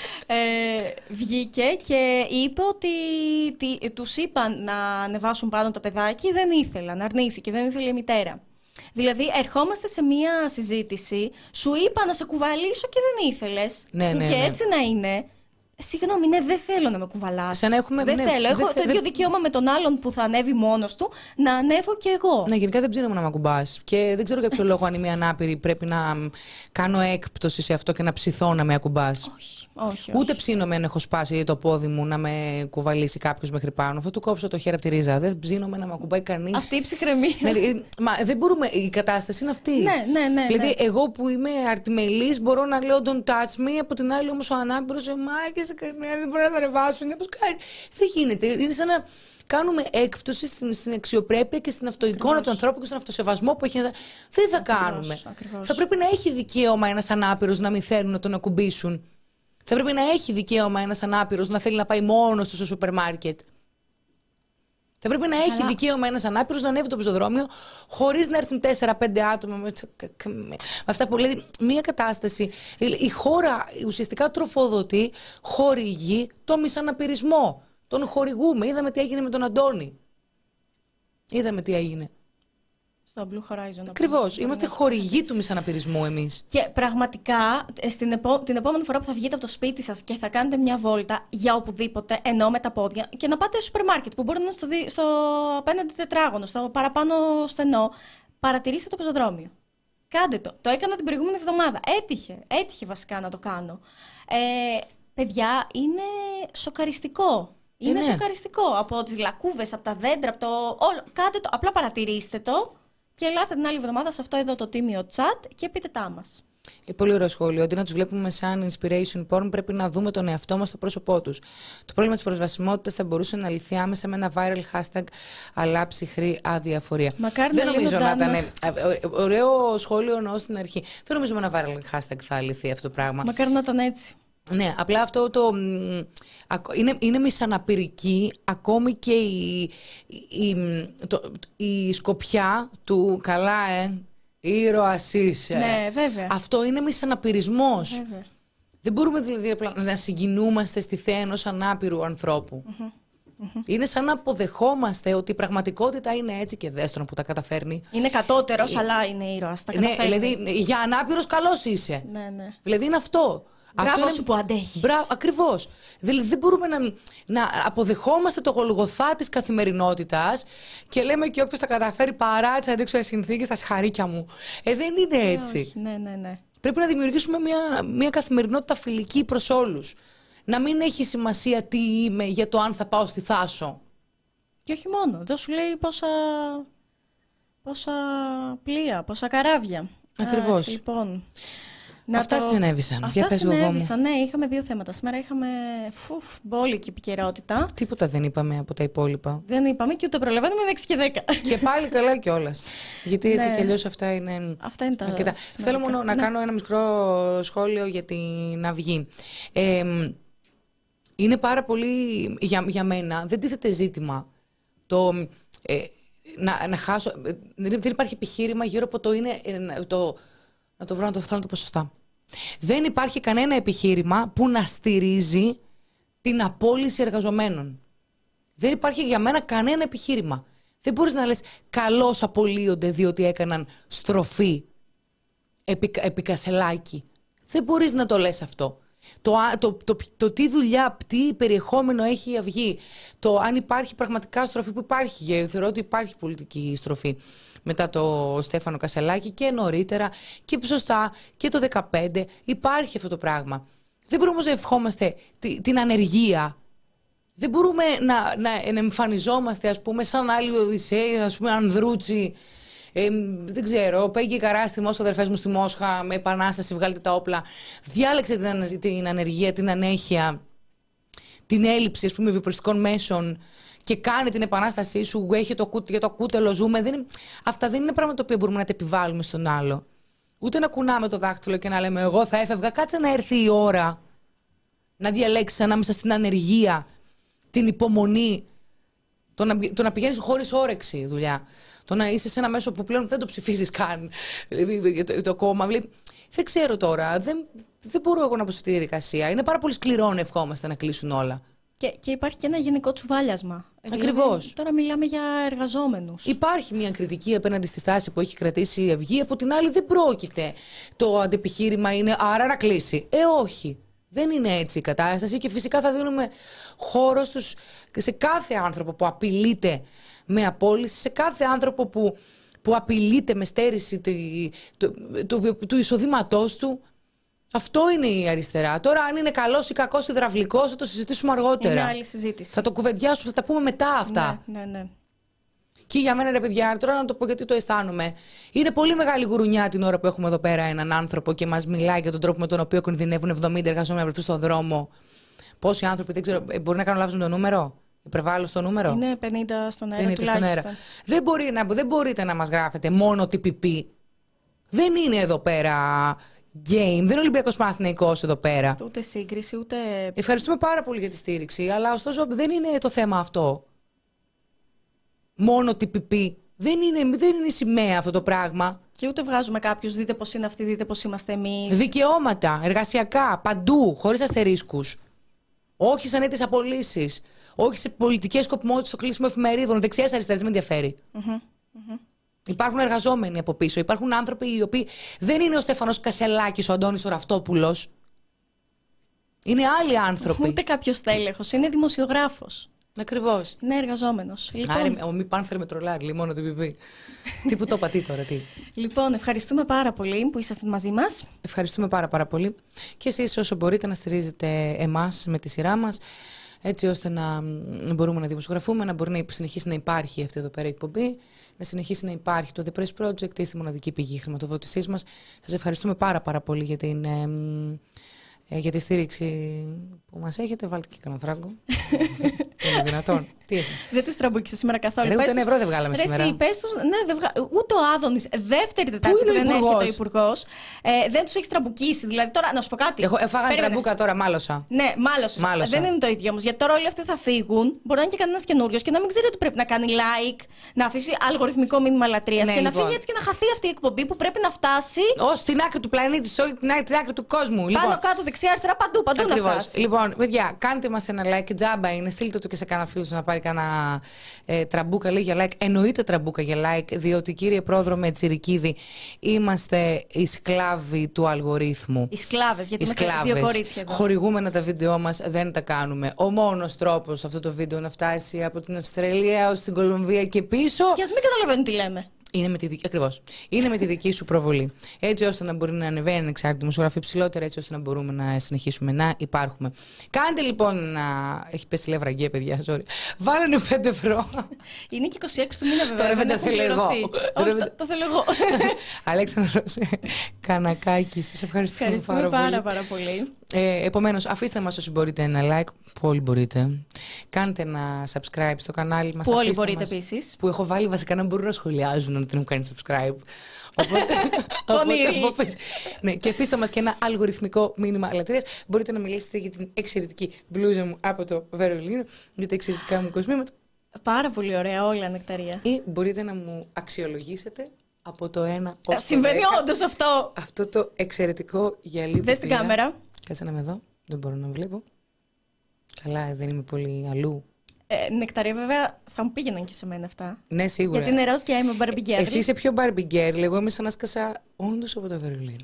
ε, βγήκε και είπε ότι τι, τους είπαν να ανεβάσουν πάνω το παιδάκι, δεν ήθελαν, αρνήθηκε, δεν ήθελε η μητέρα. Δηλαδή, ερχόμαστε σε μία συζήτηση, σου είπα να σε κουβαλήσω και δεν ήθελες. Ναι, ναι, και ναι. έτσι να είναι. Συγγνώμη, ναι, δεν θέλω να με κουβαλάς. Έχουμε, δεν ναι, θέλω. Έχω δεν το ίδιο δικαίωμα με τον άλλον που θα ανέβει μόνος του να ανέβω κι εγώ. Ναι, γενικά δεν ψήνομαι να με ακουμπάς. Και δεν ξέρω για ποιο λόγο, αν είμαι ανάπηρη, πρέπει να κάνω έκπτωση σε αυτό και να ψηθώ να με ακουμπάς. Όχι. Όχι, Ούτε όχι. ψήνομαι αν έχω σπάσει το πόδι μου να με κουβαλήσει κάποιος μέχρι πάνω. Αυτό του κόψω το χέρι από τη ρίζα. Δεν ψήνομαι να με ακουμπάει κανείς. Αυτή η ψυχραιμία. Ναι, μα δεν μπορούμε. Η κατάσταση είναι αυτή. Ναι, ναι, ναι. Δηλαδή, ναι. εγώ που είμαι αρτιμελής μπορώ να λέω don't touch me. Από την άλλη, όμως ο ανάπηρος μάκες δεν μπορεί να τα ανεβάσουν. Πώς κάνει. Δεν γίνεται. Είναι σαν να κάνουμε έκπτωση στην, στην αξιοπρέπεια και στην αυτοεικόνα του ανθρώπου και στον αυτοσεβασμό που έχει. Δεν θα ακριβώς, κάνουμε. Ακριβώς. Θα πρέπει να έχει δικαίωμα ένας ανάπηρος να μην θέλουν να τον ακουμπήσουν. Θα πρέπει να έχει δικαίωμα ένας ανάπηρος να θέλει να πάει μόνος του στο σούπερ μάρκετ. Θα πρέπει να έχει Καλά. δικαίωμα ένας ανάπηρος να ανέβει το πεζοδρόμιο χωρίς να έρθουν τέσσερα πέντε άτομα με, με αυτά που λέει. Μία κατάσταση. Η χώρα ουσιαστικά τροφοδοτεί, χορηγεί το μισαναπηρισμό. Τον χορηγούμε. Είδαμε τι έγινε με τον Αντώνη. Είδαμε τι έγινε. Στο Blue Horizon. Ακριβώς. Είμαστε χορηγοί του μισαναπηρισμού εμείς. Και πραγματικά στην επό... την επόμενη φορά που θα βγείτε από το σπίτι σας και θα κάνετε μια βόλτα για οπουδήποτε, ενώ με τα πόδια, και να πάτε στο σούπερ μάρκετ που μπορεί να είναι στο, δι... στο απέναντι τετράγωνο, στο παραπάνω στενό, παρατηρήστε το πεζοδρόμιο. Κάντε το. Το έκανα την προηγούμενη εβδομάδα. Έτυχε. Έτυχε βασικά να το κάνω. Ε, παιδιά, είναι σοκαριστικό. Είναι, είναι σοκαριστικό. Από τις λακκούβες, από τα δέντρα, από το όλο. Κάντε το. Απλά παρατηρήστε το. Και ελάτε την άλλη εβδομάδα σε αυτό εδώ το τίμιο chat και πείτε τα μας. Ε, πολύ ωραίο σχόλιο. Αντί να τους βλέπουμε σαν inspiration porn, πρέπει να δούμε τον εαυτό μας στο πρόσωπό τους. Το πρόβλημα της προσβασιμότητας θα μπορούσε να λυθεί άμεσα με ένα viral hashtag, αλλά ψυχρή αδιαφορία. Μακάρι Δεν να νομίζω να ήταν. Ναι. Ωραίο σχόλιο εννοώ στην αρχή. Δεν νομίζω με ένα viral hashtag θα λυθεί αυτό το πράγμα. Μακάρι να ήταν έτσι. Ναι, απλά αυτό το. Είναι, είναι μισαναπηρική ακόμη και η, η, το, η σκοπιά του καλά, ε. Ήρωας είσαι. Ναι, βέβαια. Αυτό είναι μισαναπηρισμός. Βέβαια. Δεν μπορούμε δηλαδή να συγκινούμαστε στη θέα ενός ανάπηρου ανθρώπου. Mm-hmm. Mm-hmm. Είναι σαν να αποδεχόμαστε ότι η πραγματικότητα είναι έτσι και δέστον που τα καταφέρνει. Είναι κατώτερος, ε... αλλά είναι ήρωας. Τα ναι, καταφέρνει. δηλαδή για ανάπηρος καλός είσαι. Ναι, ναι. Δηλαδή είναι αυτό. Μπράβο αυτό σου είναι... που αντέχεις. Μπράβο, ακριβώς. Δηλαδή δεν μπορούμε να, να αποδεχόμαστε το γολγοθά της καθημερινότητας και λέμε και όποιος τα καταφέρει παρά τις αντίξωες συνθήκες, τα σχαρίκια μου. Ε, δεν είναι έτσι. Ε, όχι, ναι, ναι, ναι. Πρέπει να δημιουργήσουμε μια, μια καθημερινότητα φιλική προς όλους. Να μην έχει σημασία τι είμαι για το αν θα πάω στη Θάσο. Και όχι μόνο. Δεν σου λέει πόσα, πόσα πλοία, πόσα καράβια. Ακριβώς. Α, λοιπόν, Αυτά το... συνέβησαν. Αυτά για συνέβησαν, ναι. Είχαμε δύο θέματα. Σήμερα είχαμε φουφ, μπόλικη επικαιρότητα. Τίποτα δεν είπαμε από τα υπόλοιπα. Δεν είπαμε και ούτε προλαβαίνουμε έξι και δέκα. Και πάλι καλά κιόλας. Γιατί έτσι ναι. κι αλλιώς αυτά είναι. Αυτά είναι τα αρκετά. Θέλω μόνο να ναι. κάνω ένα μικρό σχόλιο για την Αυγή. Ε, είναι πάρα πολύ. Για, για μένα δεν τίθεται ζήτημα το. Ε, να, να χάσω. Δεν υπάρχει επιχείρημα γύρω από το είναι. Το, να το βρω να το θέλω να το πω σωστά. Δεν υπάρχει κανένα επιχείρημα που να στηρίζει την απόλυση εργαζομένων. Δεν υπάρχει για μένα κανένα επιχείρημα. Δεν μπορείς να λες καλώς απολύονται διότι έκαναν στροφή επί, επί Κασελάκη. Δεν μπορείς να το λες αυτό. Το, το, το, το, το τι δουλειά, τι περιεχόμενο έχει η Αυγή, το αν υπάρχει πραγματικά στροφή που υπάρχει. Και θεωρώ ότι υπάρχει πολιτική στροφή μετά το Στέφανο Κασελάκη και νωρίτερα και σωστά και το δεκαπέντε υπάρχει αυτό το πράγμα. Δεν μπορούμε να ευχόμαστε την ανεργία. Δεν μπορούμε να, να, να εμφανιζόμαστε, ας πούμε, σαν άλλοι Οδυσσέοι, ας πούμε, Ανδρούτσι, ε, δεν ξέρω, Πέγγι Καρά στη Μόσχα, αδερφές μου στη Μόσχα, με επανάσταση, βγάλτε τα όπλα. Διάλεξε την, την ανεργία, την ανέχεια, την έλλειψη, ας πούμε, βιοπριστικών μέσων και κάνει την επανάστασή σου, έχει το, για το κούτελο ζούμε. Δεν είναι, αυτά δεν είναι πράγματα που μπορούμε να τα επιβάλλουμε στον άλλο. Ούτε να κουνάμε το δάχτυλο και να λέμε εγώ θα έφευγα. Κάτσε να έρθει η ώρα να διαλέξεις ανάμεσα στην ανεργία, την υπομονή, το να, το να πηγαίνεις χωρίς όρεξη δουλειά, το να είσαι σε ένα μέσο που πλέον δεν το ψηφίζεις καν, δηλαδή, το, το κόμμα. Δηλαδή, δεν ξέρω τώρα, δεν, δεν μπορώ εγώ να πω σε αυτή τη διαδικασία. Είναι πάρα πολύ σκληρό να ευχόμαστε να κλείσουν όλα. Και, και υπάρχει και ένα γενικό τσουβάλιασμα. Ακριβώς. Δηλαδή, τώρα μιλάμε για εργαζόμενους. Υπάρχει μια κριτική απέναντι στη στάση που έχει κρατήσει η Αυγή, από την άλλη δεν πρόκειται. Το αντεπιχείρημα είναι άρα να κλείσει. Ε, όχι. Δεν είναι έτσι η κατάσταση και φυσικά θα δίνουμε χώρο στους, σε κάθε άνθρωπο που απειλείται με απόλυση, σε κάθε άνθρωπο που, που απειλείται με στέρηση του, του, του, του εισοδήματός του. Αυτό είναι η αριστερά. Τώρα, αν είναι καλός ή κακός υδραυλικός, θα το συζητήσουμε αργότερα. Είναι άλλη συζήτηση. Θα το κουβεντιάσουμε, θα τα πούμε μετά αυτά. Ναι, ναι, ναι. Και για μένα, ρε παιδιά, τώρα να το πω γιατί το αισθάνομαι. Είναι πολύ μεγάλη γουρουνιά την ώρα που έχουμε εδώ πέρα έναν άνθρωπο και μας μιλάει για τον τρόπο με τον οποίο κινδυνεύουν εβδομήντα εργαζόμενοι να βρεθούν στον δρόμο. Πόσοι άνθρωποι, δεν ξέρω, μπορεί να κάνω λάθος με το νούμερο. Υπερβάλλω στο νούμερο. Είναι πενήντα στον αέρα. πενήντα στον αέρα. Δεν, μπορεί να, δεν μπορείτε να μας γράφετε μόνο τι πι πι. Δεν είναι εδώ πέρα game. Δεν είναι Ολυμπιακός Παναθηναϊκός εδώ πέρα. Ούτε σύγκριση, ούτε. Ευχαριστούμε πάρα πολύ για τη στήριξη, αλλά ωστόσο δεν είναι το θέμα αυτό. Μόνο τι πι πι. Δεν είναι, δεν είναι σημαία αυτό το πράγμα. Και ούτε βγάζουμε κάποιους, δείτε πώς είναι αυτοί, δείτε πώς είμαστε εμείς. Δικαιώματα, εργασιακά, παντού, χωρίς αστερίσκους. Όχι σαν έτοιες απολύσεις. Όχι σε πολιτικές σκοπιμότητες στο κλείσιμο εφημερίδων. Δεξιές αριστερές, δεν με ενδιαφέρει. Mm-hmm. Mm-hmm. Υπάρχουν εργαζόμενοι από πίσω. Υπάρχουν άνθρωποι οι οποίοι δεν είναι ο Στέφανος Κασελάκης, ο Αντώνης ο Ραυτόπουλος. Είναι άλλοι άνθρωποι. Ούτε κάποιος τέλεχος, είναι δημοσιογράφος. Ακριβώς. Είναι εργαζόμενος. Λοιπόν... Άρα, ο μη πάνθερ με τρολάρι, μόνο το πι πι. Τι που το πατεί τώρα, τι. Λοιπόν, ευχαριστούμε πάρα πολύ που είσαστε μαζί μας. Ευχαριστούμε πάρα πάρα πολύ. Και εσείς όσο μπορείτε να στηρίζετε εμάς με τη σειρά μας, έτσι ώστε να μπορούμε να δημοσιογραφούμε, να μπορεί να συνεχίσει να υπάρχει αυτή εδώ πέρα η εκπομπή, να συνεχίσει να υπάρχει το The Press Project, είστε μοναδική πηγή χρηματοδότησής μας. Σας ευχαριστούμε πάρα πάρα πολύ για την, ε, για τη στήριξη που μας έχετε, βάλτε και κανένα φράγκο. Είναι δυνατόν. Τι είναι. Δεν τους τραμπούκησε σήμερα καθόλου. Ρε, ούτε ένα ευρώ δεν βγάλαμε Ρε, σήμερα. εσύ, πες τους, ναι, δεν βγα... Ούτε ο Άδωνης, δεύτερη Τετάρτη Πού που είναι ο δεν έρχεται ο υπουργός? Υπουργός, ε, δεν τους έχει τραμπουκίσει. Δηλαδή, τώρα, να σου πω κάτι. Εγώ έφαγα Περίμενε. τραμπούκα τώρα, μάλωσα. Ναι, μάλωσες. Μάλωσα. Δεν είναι το ίδιο όμως. Γιατί τώρα όλοι αυτοί θα φύγουν. Μπορεί να είναι και κανένα καινούριο και να μην ξέρει ότι πρέπει να κάνει like, να αφήσει αλγοριθμικό μήνυμα λατρείας Ναι, και λοιπόν. να φύγει έτσι και να χαθεί αυτή η εκπομπή που πρέπει να φτάσει. Ως την άκρη του πλανήτη, σε όλη την άκρη, την άκρη του κόσμου. Πάνω, Λοιπόν, κάτω, δεξιά, αριστερά, παντού, παντού να ακριβώς. φτάσει. Λοιπόν, παιδιά, κάντε μας ένα like, τζάμπα είναι. Στείλτε το και σε κάνα φίλο να πάρει κάνα ε, τραμπούκα λέει για like. Εννοείται τραμπούκα για like, διότι κύριε πρόδρομε Τσιρικίδη, είμαστε οι σκλάβοι του αλγορίθμου. Οι σκλάβες, γιατί Οι είμαστε δύο κορίτσια εδώ. Χορηγούμενα τα βίντεό μας δεν τα κάνουμε. Ο μόνος τρόπος αυτό το βίντεο να φτάσει από την Αυστραλία ως την Κολομβία και πίσω. Και ας μην καταλαβαίνουν τι λέμε. Είναι με, τη δική, ακριβώς. Είναι με τη δική σου προβολή. Έτσι ώστε να μπορεί να ανεβαίνει ανεξάρτητη δημοσιογραφία ψηλότερα, έτσι ώστε να μπορούμε να συνεχίσουμε να υπάρχουμε. Κάντε λοιπόν να. Έχει πέσει λεύρα γκέ, παιδιά, sorry. Βάλανε πέντε ευρώ. Είναι και είκοσι έξι του μήνα, βέβαια. Τώρα δεν τα έχουν θέλω εγώ. πληρωθεί. Τώρα Όχι, δεν- το, το θέλω εγώ. Αλέξανδρος Κανακάκη, σας ευχαριστούμε Ευχαριστούμε πάρα, πάρα, πολύ. πάρα πολύ. Ε, επομένως, αφήστε μας όσοι μπορείτε ένα like, που όλοι μπορείτε. Κάντε ένα subscribe στο κανάλι μας. Που όλοι αφήστε μπορείτε μας, επίσης. Που έχω βάλει βασικά να μπορούν να σχολιάζουν αν δεν έχουν κάνει subscribe. Οπότε, Πονηρή. οπότε, από πες- ναι, και αφήστε μας και ένα αλγοριθμικό μήνυμα λατρείας. Μπορείτε να μιλήσετε για την εξαιρετική μπλούζα μου από το Βερολίνο, για τα εξαιρετικά μου κοσμήματα. Πάρα πολύ ωραία, όλα νεκταρία. Ή μπορείτε να μου αξιολογήσετε από το ένα ως το Συμβαίνει δέκα όντως αυτό. αυτό το εξαιρετικό γυαλί που Δες την πήρα. κάμερα. Κάτσε να με δω, δεν μπορώ να βλέπω. Καλά, ε, δεν είμαι πολύ αλλού. Ε, νεκταρία, βέβαια, θα μου πήγαιναν και σε μένα αυτά. Ναι, σίγουρα. Γιατί είναι ροζ και είμαι Barbie girl. Εσύ είσαι πιο Barbie girl, εγώ είμαι σαν να σκάσα όντως από το Βερολίνο.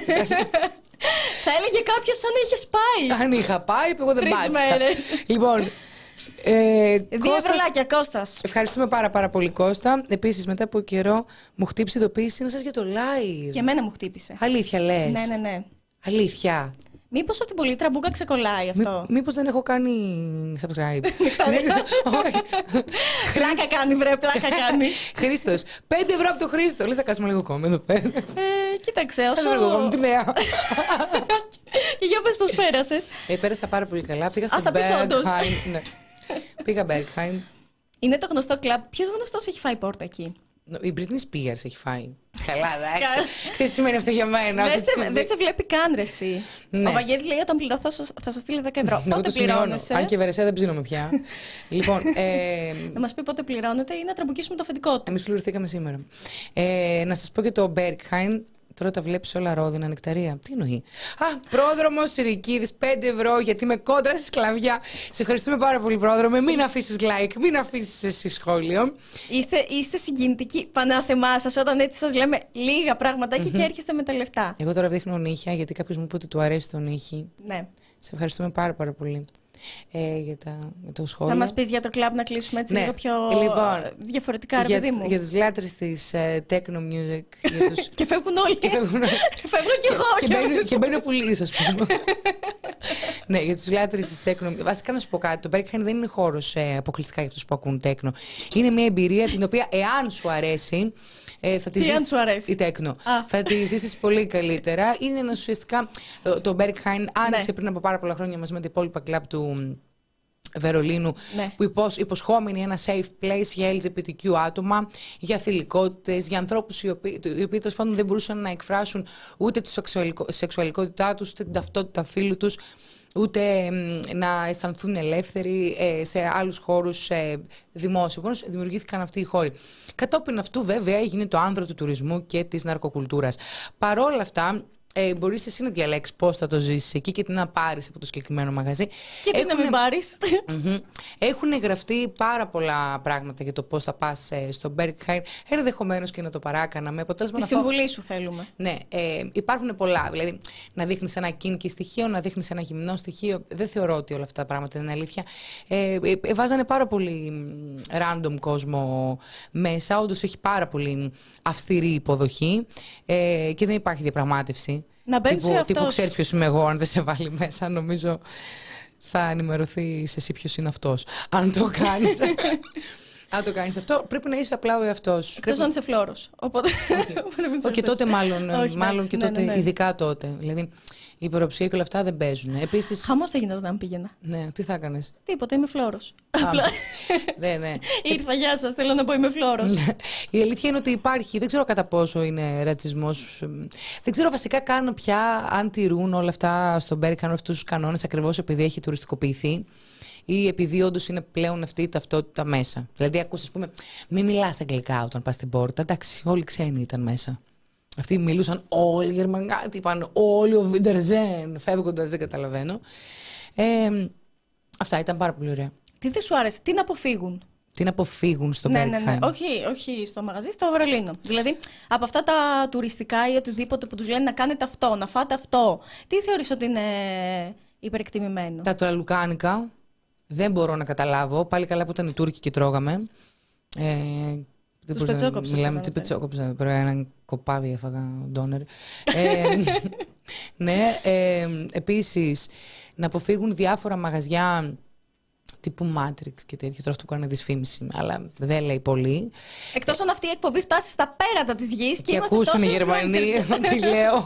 Θα έλεγε κάποιο σαν να είχε πάει. Αν είχα πάει, εγώ δεν Τρεις πάτησα. μέρες. Λοιπόν, ε, Δύο Κώστας, ευρολάκια, Κώστας. ευχαριστούμε πάρα πάρα πολύ Κώστα. Επίσης, μετά από καιρό μου χτύψει ειδοποίηση σας για το live. Και εμένα μου χτύπησε. Αλήθεια λες. Ναι, ναι, ναι. Αλήθεια. Μήπως από την πολύ τραμπούκα ξεκολλάει αυτό. Μή, μήπως δεν έχω κάνει subscribe. Δεν- όχι. Πλάκα κάνει, βρε, πλάκα κάνει. Χρήστος. Πέντε ευρώ από το Χρήστο. Λες να κάτσουμε λίγο κόμμα εδώ πέρα. Ε, κοίταξε, Κάτσε λίγο κόμμα, τι όσο. νέα. Και για πες πώς πέρασες. Ε, πέρασα πάρα πολύ καλά. Πήγα στο θα πεις όντως. Berghain. Ναι. Πήγα Berghain. Είναι το γνωστό κλαμπ. Ποιος γνωστός έχει φάει πόρτα εκεί. Η Britney Spears έχει φάει. Καλά, εντάξει. Ξέρεις τι σημαίνει αυτό για μένα. Δεν αυτή τη σε, στιγμή. δεν σε βλέπει καν ρε εσύ. Ναι. Ο Βαγγέλης λέει όταν πληρωθώ θα, θα σας στείλει δέκα ευρώ. Εγώ Πότε το σημειώνω. πληρώνεσαι. Αν και βερεσέ δεν ψήνομαι πια. Λοιπόν, ε, Να μας πει πότε πληρώνετε ή να τραμπουκίσουμε το αφεντικό του. εμείς πληρωθήκαμε σήμερα. Ε, να σας πω και το Berghain. Τώρα τα βλέπεις όλα ρόδινα, νεκταρία. Τι εννοεί. Α, πρόδρομος Συρικίδης, πέντε ευρώ γιατί είμαι κόντρα στη σκλαβιά. Σε ευχαριστούμε πάρα πολύ, πρόδρομε. Μην αφήσεις like, μην αφήσεις εσύ σχόλιο. Είστε, είστε συγκινητικοί. Πανάθεμά σας όταν έτσι σας λέμε λίγα πραγματάκια και έρχεστε με τα λεφτά. Εγώ τώρα δείχνω νύχια γιατί κάποιος μου είπε ότι του αρέσει το νύχι. Ναι. Σε ευχαριστούμε πάρα πάρα πολύ ε, για, τα, για το σχόλιο. Θα μας πεις για το κλαμπ να κλείσουμε έτσι Ναι. λίγο πιο Λοιπόν, διαφορετικά, ρε για, παιδί μου. για τους λάτρες της ε, techno music. Για τους... Και φεύγουν όλοι. και φεύγουν... Φεύγω κι εγώ. και, και μπαίνει, όλες. και μπαίνει ο πουλής, ας πούμε. Ναι, για τους λάτρες της techno. Βασικά να σου πω κάτι, το Berghain δεν είναι χώρος ε, αποκλειστικά για αυτούς που ακούν techno. Είναι μια εμπειρία την οποία εάν σου αρέσει, ε, θα τη Τι ζήσεις... αν σου αρέσει? Η techno. Α. Θα τη ζήσεις πολύ καλύτερα. Είναι ένας ουσιαστικά... Το, το Berghain άνοιξε Ναι. πριν από πάρα πολλά χρόνια μαζί με τα υπόλοιπα κλαμπ του Βερολίνου, Ναι. που υποσ, υποσχόμενοι ένα safe place για ελ τζι μπι τι κιου άτομα, για θηλυκότητες, για ανθρώπους οι οποίοι, οι οποίοι τέλος πάντων δεν μπορούσαν να εκφράσουν ούτε τη σεξουαλικο, σεξουαλικότητά τους, ούτε την ταυτότητα φύλου τους, ούτε μ, να αισθανθούν ελεύθεροι ε, σε άλλους χώρους ε, δημόσιους. Επομένως, δημιουργήθηκαν αυτοί οι χώροι. Κατόπιν αυτού, βέβαια, έγινε το άνδρο του τουρισμού και της ναρκοκουλτούρας. Παρόλα αυτά, ε, μπορείς εσύ να διαλέξεις πώς θα το ζήσεις εκεί και τι να πάρεις από το συγκεκριμένο μαγαζί. Και τι να μην πάρεις. Μμμ. Έχουν γραφτεί πάρα πολλά πράγματα για το πώς θα πας ε, στο Berghain. Ενδεχομένως και να το παράκανα με αποτέλεσμα Τη να φάω- συμβουλή σου θέλουμε. Ναι, ε, υπάρχουν πολλά. Δηλαδή, να δείχνεις ένα κίνκι στοιχείο, να δείχνεις ένα γυμνό στοιχείο. Δεν θεωρώ ότι όλα αυτά τα πράγματα είναι αλήθεια. Ε, ε, ε, βάζανε πάρα πολύ μ, random κόσμο μέσα. Όντως έχει πάρα πολύ αυστηρή υποδοχή ε, και δεν υπάρχει διαπραγμάτευση. Να μπαίνεις Τύπου, σε τύπου αυτός. ξέρεις ποιος είμαι εγώ, αν δεν σε βάλει μέσα, νομίζω θα ενημερωθείς εσύ ποιος είναι αυτός. Αν το κάνεις. Αν το κάνεις αυτό, πρέπει να είσαι απλά ο εαυτός σου. Εκτός αν είσαι φλόρος. Οπότε. οπότε μην Όχι, και τσιρπες. τότε μάλλον, Όχι, μάλλον εντάξει, και ναι, τότε, ναι, ναι. ειδικά τότε. Δηλαδή, η υπεροψία και όλα αυτά δεν παίζουν. Επίσης. Χαμός θα γινόταν αν πήγαινα. Ναι, τι θα έκανες? Τίποτα, είμαι φλόρος. Ναι, ναι. Ήρθα, γεια σας, θέλω να πω είμαι φλόρος. Η αλήθεια είναι ότι υπάρχει, δεν ξέρω κατά πόσο είναι ρατσισμός. Δεν ξέρω βασικά καν πια αν τηρούν όλα αυτά στον Μπέρκαν, αυτούς τους κανόνες, ακριβώς επειδή έχει τουριστικοποιηθεί. Ή επειδή όντως είναι πλέον αυτή η ταυτότητα μέσα. Δηλαδή, ακούς, ας πούμε, μην μιλάς αγγλικά όταν πας στην πόρτα. Εντάξει, όλοι ξένοι ήταν μέσα. Αυτοί μιλούσαν όλοι γερμανικά, τι είπαν, όλοι ο Βιντερζέν, φεύγοντας, δεν καταλαβαίνω. Ε, αυτά ήταν πάρα πολύ ωραία. Τι δεν σου άρεσε, τι να αποφύγουν? Τι να αποφύγουν στο ναι, Μπέρκχαιμ. ναι, ναι. Όχι, όχι στο μαγαζί, στο Βερολίνο. Δηλαδή, από αυτά τα τουριστικά ή οτιδήποτε που τους λένε να κάνετε αυτό, να φάτε αυτό, τι θεωρείς ότι είναι υπερεκτιμημένο? Τα τουαλουκάνικα. Δεν μπορώ να καταλάβω. Πάλι καλά που ήταν οι Τούρκοι και τρώγαμε. Ε, Τους πετσόκοψες. Μιλάμε τι πετσόκοψα. Πρέπει έναν κοπάδι έφαγα ντόνερ. ε, ναι. Ε, επίσης, να αποφύγουν διάφορα μαγαζιά τύπου Matrix και τέτοιο. Τώρα αυτό που κάνει δυσφήμιση. Αλλά δεν λέει πολύ. Εκτός αν αυτή η εκπομπή φτάσει στα πέρατα της γης και, και ακούσουν οι Γερμανοί τι λέω.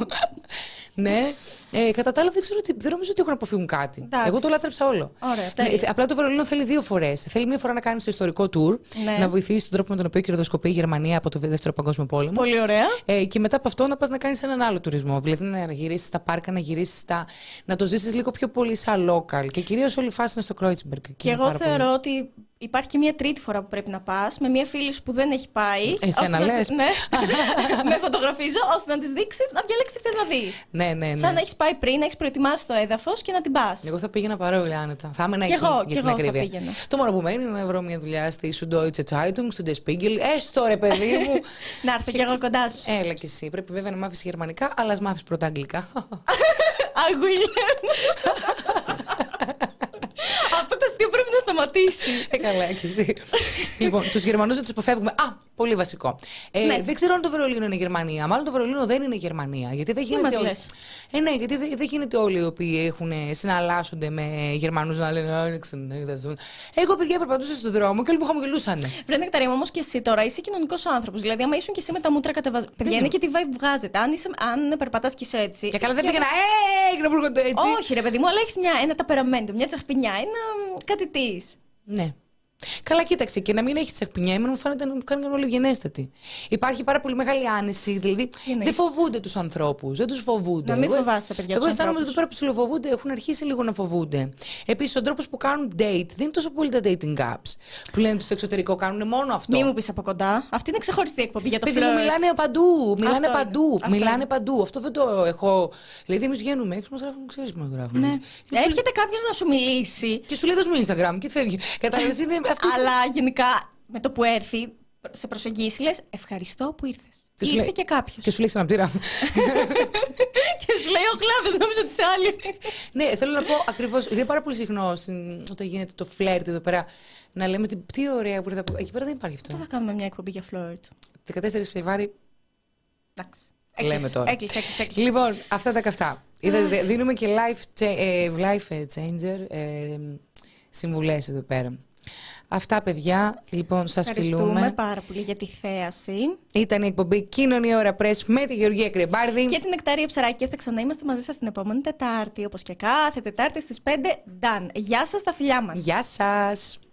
Ναι. Ε, κατά τα άλλα, δεν, ξέρω, δεν νομίζω ότι έχουν αποφύγουν κάτι. Εντάξει. Εγώ το λάτρεψα όλο. Ωραία, ναι, απλά το Βερολίνο θέλει δύο φορές. Θέλει μία φορά να κάνει το ιστορικό tour, ναι. να βοηθήσει τον τρόπο με τον οποίο κερδοσκοπεί η Γερμανία από το Δεύτερο Παγκόσμιο Πόλεμο. Πολύ ωραία. Ε, και μετά από αυτό να πας να κάνεις έναν άλλο τουρισμό. Δηλαδή να γυρίσεις στα πάρκα, να γυρίσεις στα. Να το ζήσεις λίγο πιο πολύ σαν local. Και κυρίως όλη η φάση είναι στο Κρόιτσμπεργκ. Και εγώ θεωρώ πολύ. Ότι υπάρχει και μία τρίτη φορά που πρέπει να πας με μία φίλη σου που δεν έχει πάει. Εσένα λες. Ναι. Με φωτογραφίζω ώστε να της δείξεις να διαλέξεις τι θες να δει. Ναι, ναι, ναι. Σαν να έχεις πάει πριν, να έχεις προετοιμάσει το έδαφος και να την πας. Εγώ θα πήγαινα παρόλα άνετα. Θα ήμουν εκεί εγώ, για την ακρίβεια. Το μόνο που μένει είναι να βρω μια δουλειά στη Süddeutsche Zeitung, στο Der Spiegel. Έστω ρε παιδί μου. Να έρθω κι εγώ κοντά σου. Έλα κι εσύ. Πρέπει βέβαια να μάθεις γερμανικά, αλλά ας μάθεις πρώτα αγγλικά. I will. Αυτό το αστείο πρέπει να σταματήσει. Ε, καλά, κι εσύ. Λοιπόν, τους Γερμανούς δεν τους αποφεύγουμε. Α, πολύ βασικό. Ε, ναι. Δεν ξέρω αν το Βερολίνο είναι Γερμανία. Μάλλον το Βερολίνο δεν είναι Γερμανία. Γιατί δεν γίνεται. Όλοι... Ε, ναι, γιατί δεν, δεν γίνεται όλοι οι οποίοι έχουν, συναλλάσσονται με Γερμανούς να λένε Α, είναι ξενέδα. Εγώ, παιδιά, περπατούσα στον δρόμο και όλοι μου χαμογελούσαν. Βρε Νεκταρία, όμως και εσύ τώρα είσαι κοινωνικός άνθρωπος. Δηλαδή, άμα ήσουν και εσύ με τα μούτρα κατεβασμένα. Παιδιά, είναι και τι vibe βγάζετε. Αν, είσαι, αν περπατάς και είσαι έτσι. Και καλά δεν πήγαινα. Ε, να βρω το έτσι. Όχι, ρε παιδί μου, αλλά έχεις ένα ταπεραμέντο, μια τσαχπινιά, ένα κάτι τη. Ναι. Καλά, κοίταξε, και να μην έχει τσαχπινιά, εμένα μου φαίνεται να μου κάνουν όλοι ευγενέστατοι. Υπάρχει πάρα πολύ μεγάλη άνεση, δηλαδή είναι δεν φοβούνται τους ανθρώπους, δεν τους φοβούνται. Να μην φοβάστε τα παιδιά. Εγώ αισθάνομαι ότι εδώ πέρα που ψιλοφοβούνται έχουν αρχίσει λίγο να φοβούνται. Επίσης, ο τρόπος που κάνουν date δεν είναι τόσο πολύ τα dating apps που λένε ότι στο εξωτερικό κάνουν μόνο αυτό. Μη μου πεις από κοντά. Αυτή είναι ξεχωριστή εκπομπή για το φλερτ. Παιδί μου, μιλάνε παντού. Μιλάνε αυτό παντού. Είναι. Μιλάνε είναι. παντού. Αυτό δεν το έχω. Δηλαδή, εμείς βγαίνουμε έξω, μας γράφουν, ξέρεις που μας γράφουν. Ναι. Έρχεται κάποιος να σου μιλήσει. Και σου λέει δώσ' μου Instagram και φεύγει. Κατάλαβες, είναι αυτό. Αλλά γενικά με το που έρθει, σε προσεγγίσει, λες ευχαριστώ που ήρθες. Και ήρθε λέει, και κάποιος. Και σου λέει ξαναπτήρα. Και σου λέει ο κλάδος, νόμιζα ότι σε άλλη. Ναι, θέλω να πω ακριβώς. Είναι πάρα πολύ συχνό όταν γίνεται το φλερτ εδώ πέρα να λέμε τι ωραία που ήρθα. Εκεί πέρα δεν υπάρχει αυτό. Τι θα κάνουμε μια εκπομπή για φλερτ. δεκατέσσερις Φλεβάρι. Εντάξει. Λέμε τώρα. Έκλεισε, έκλεισε, έκλεισε. Λοιπόν, αυτά τα καυτά. Είδατε, δίνουμε και life, ε, life changer ε, συμβουλές εδώ πέρα. Αυτά, παιδιά. Λοιπόν, σας φιλούμε. Ευχαριστούμε πάρα πολύ για τη θέαση. Ήταν η εκπομπή Κοινωνία Ώρα Press με τη Γεωργία Κρεμπάρδη και την Νεκταρία Ψαράκη. Θα ξαναείμαστε μαζί σας την επόμενη Τετάρτη, όπως και κάθε Τετάρτη στις πέντε. Done. Γεια σας, τα φιλιά μας. Γεια σας.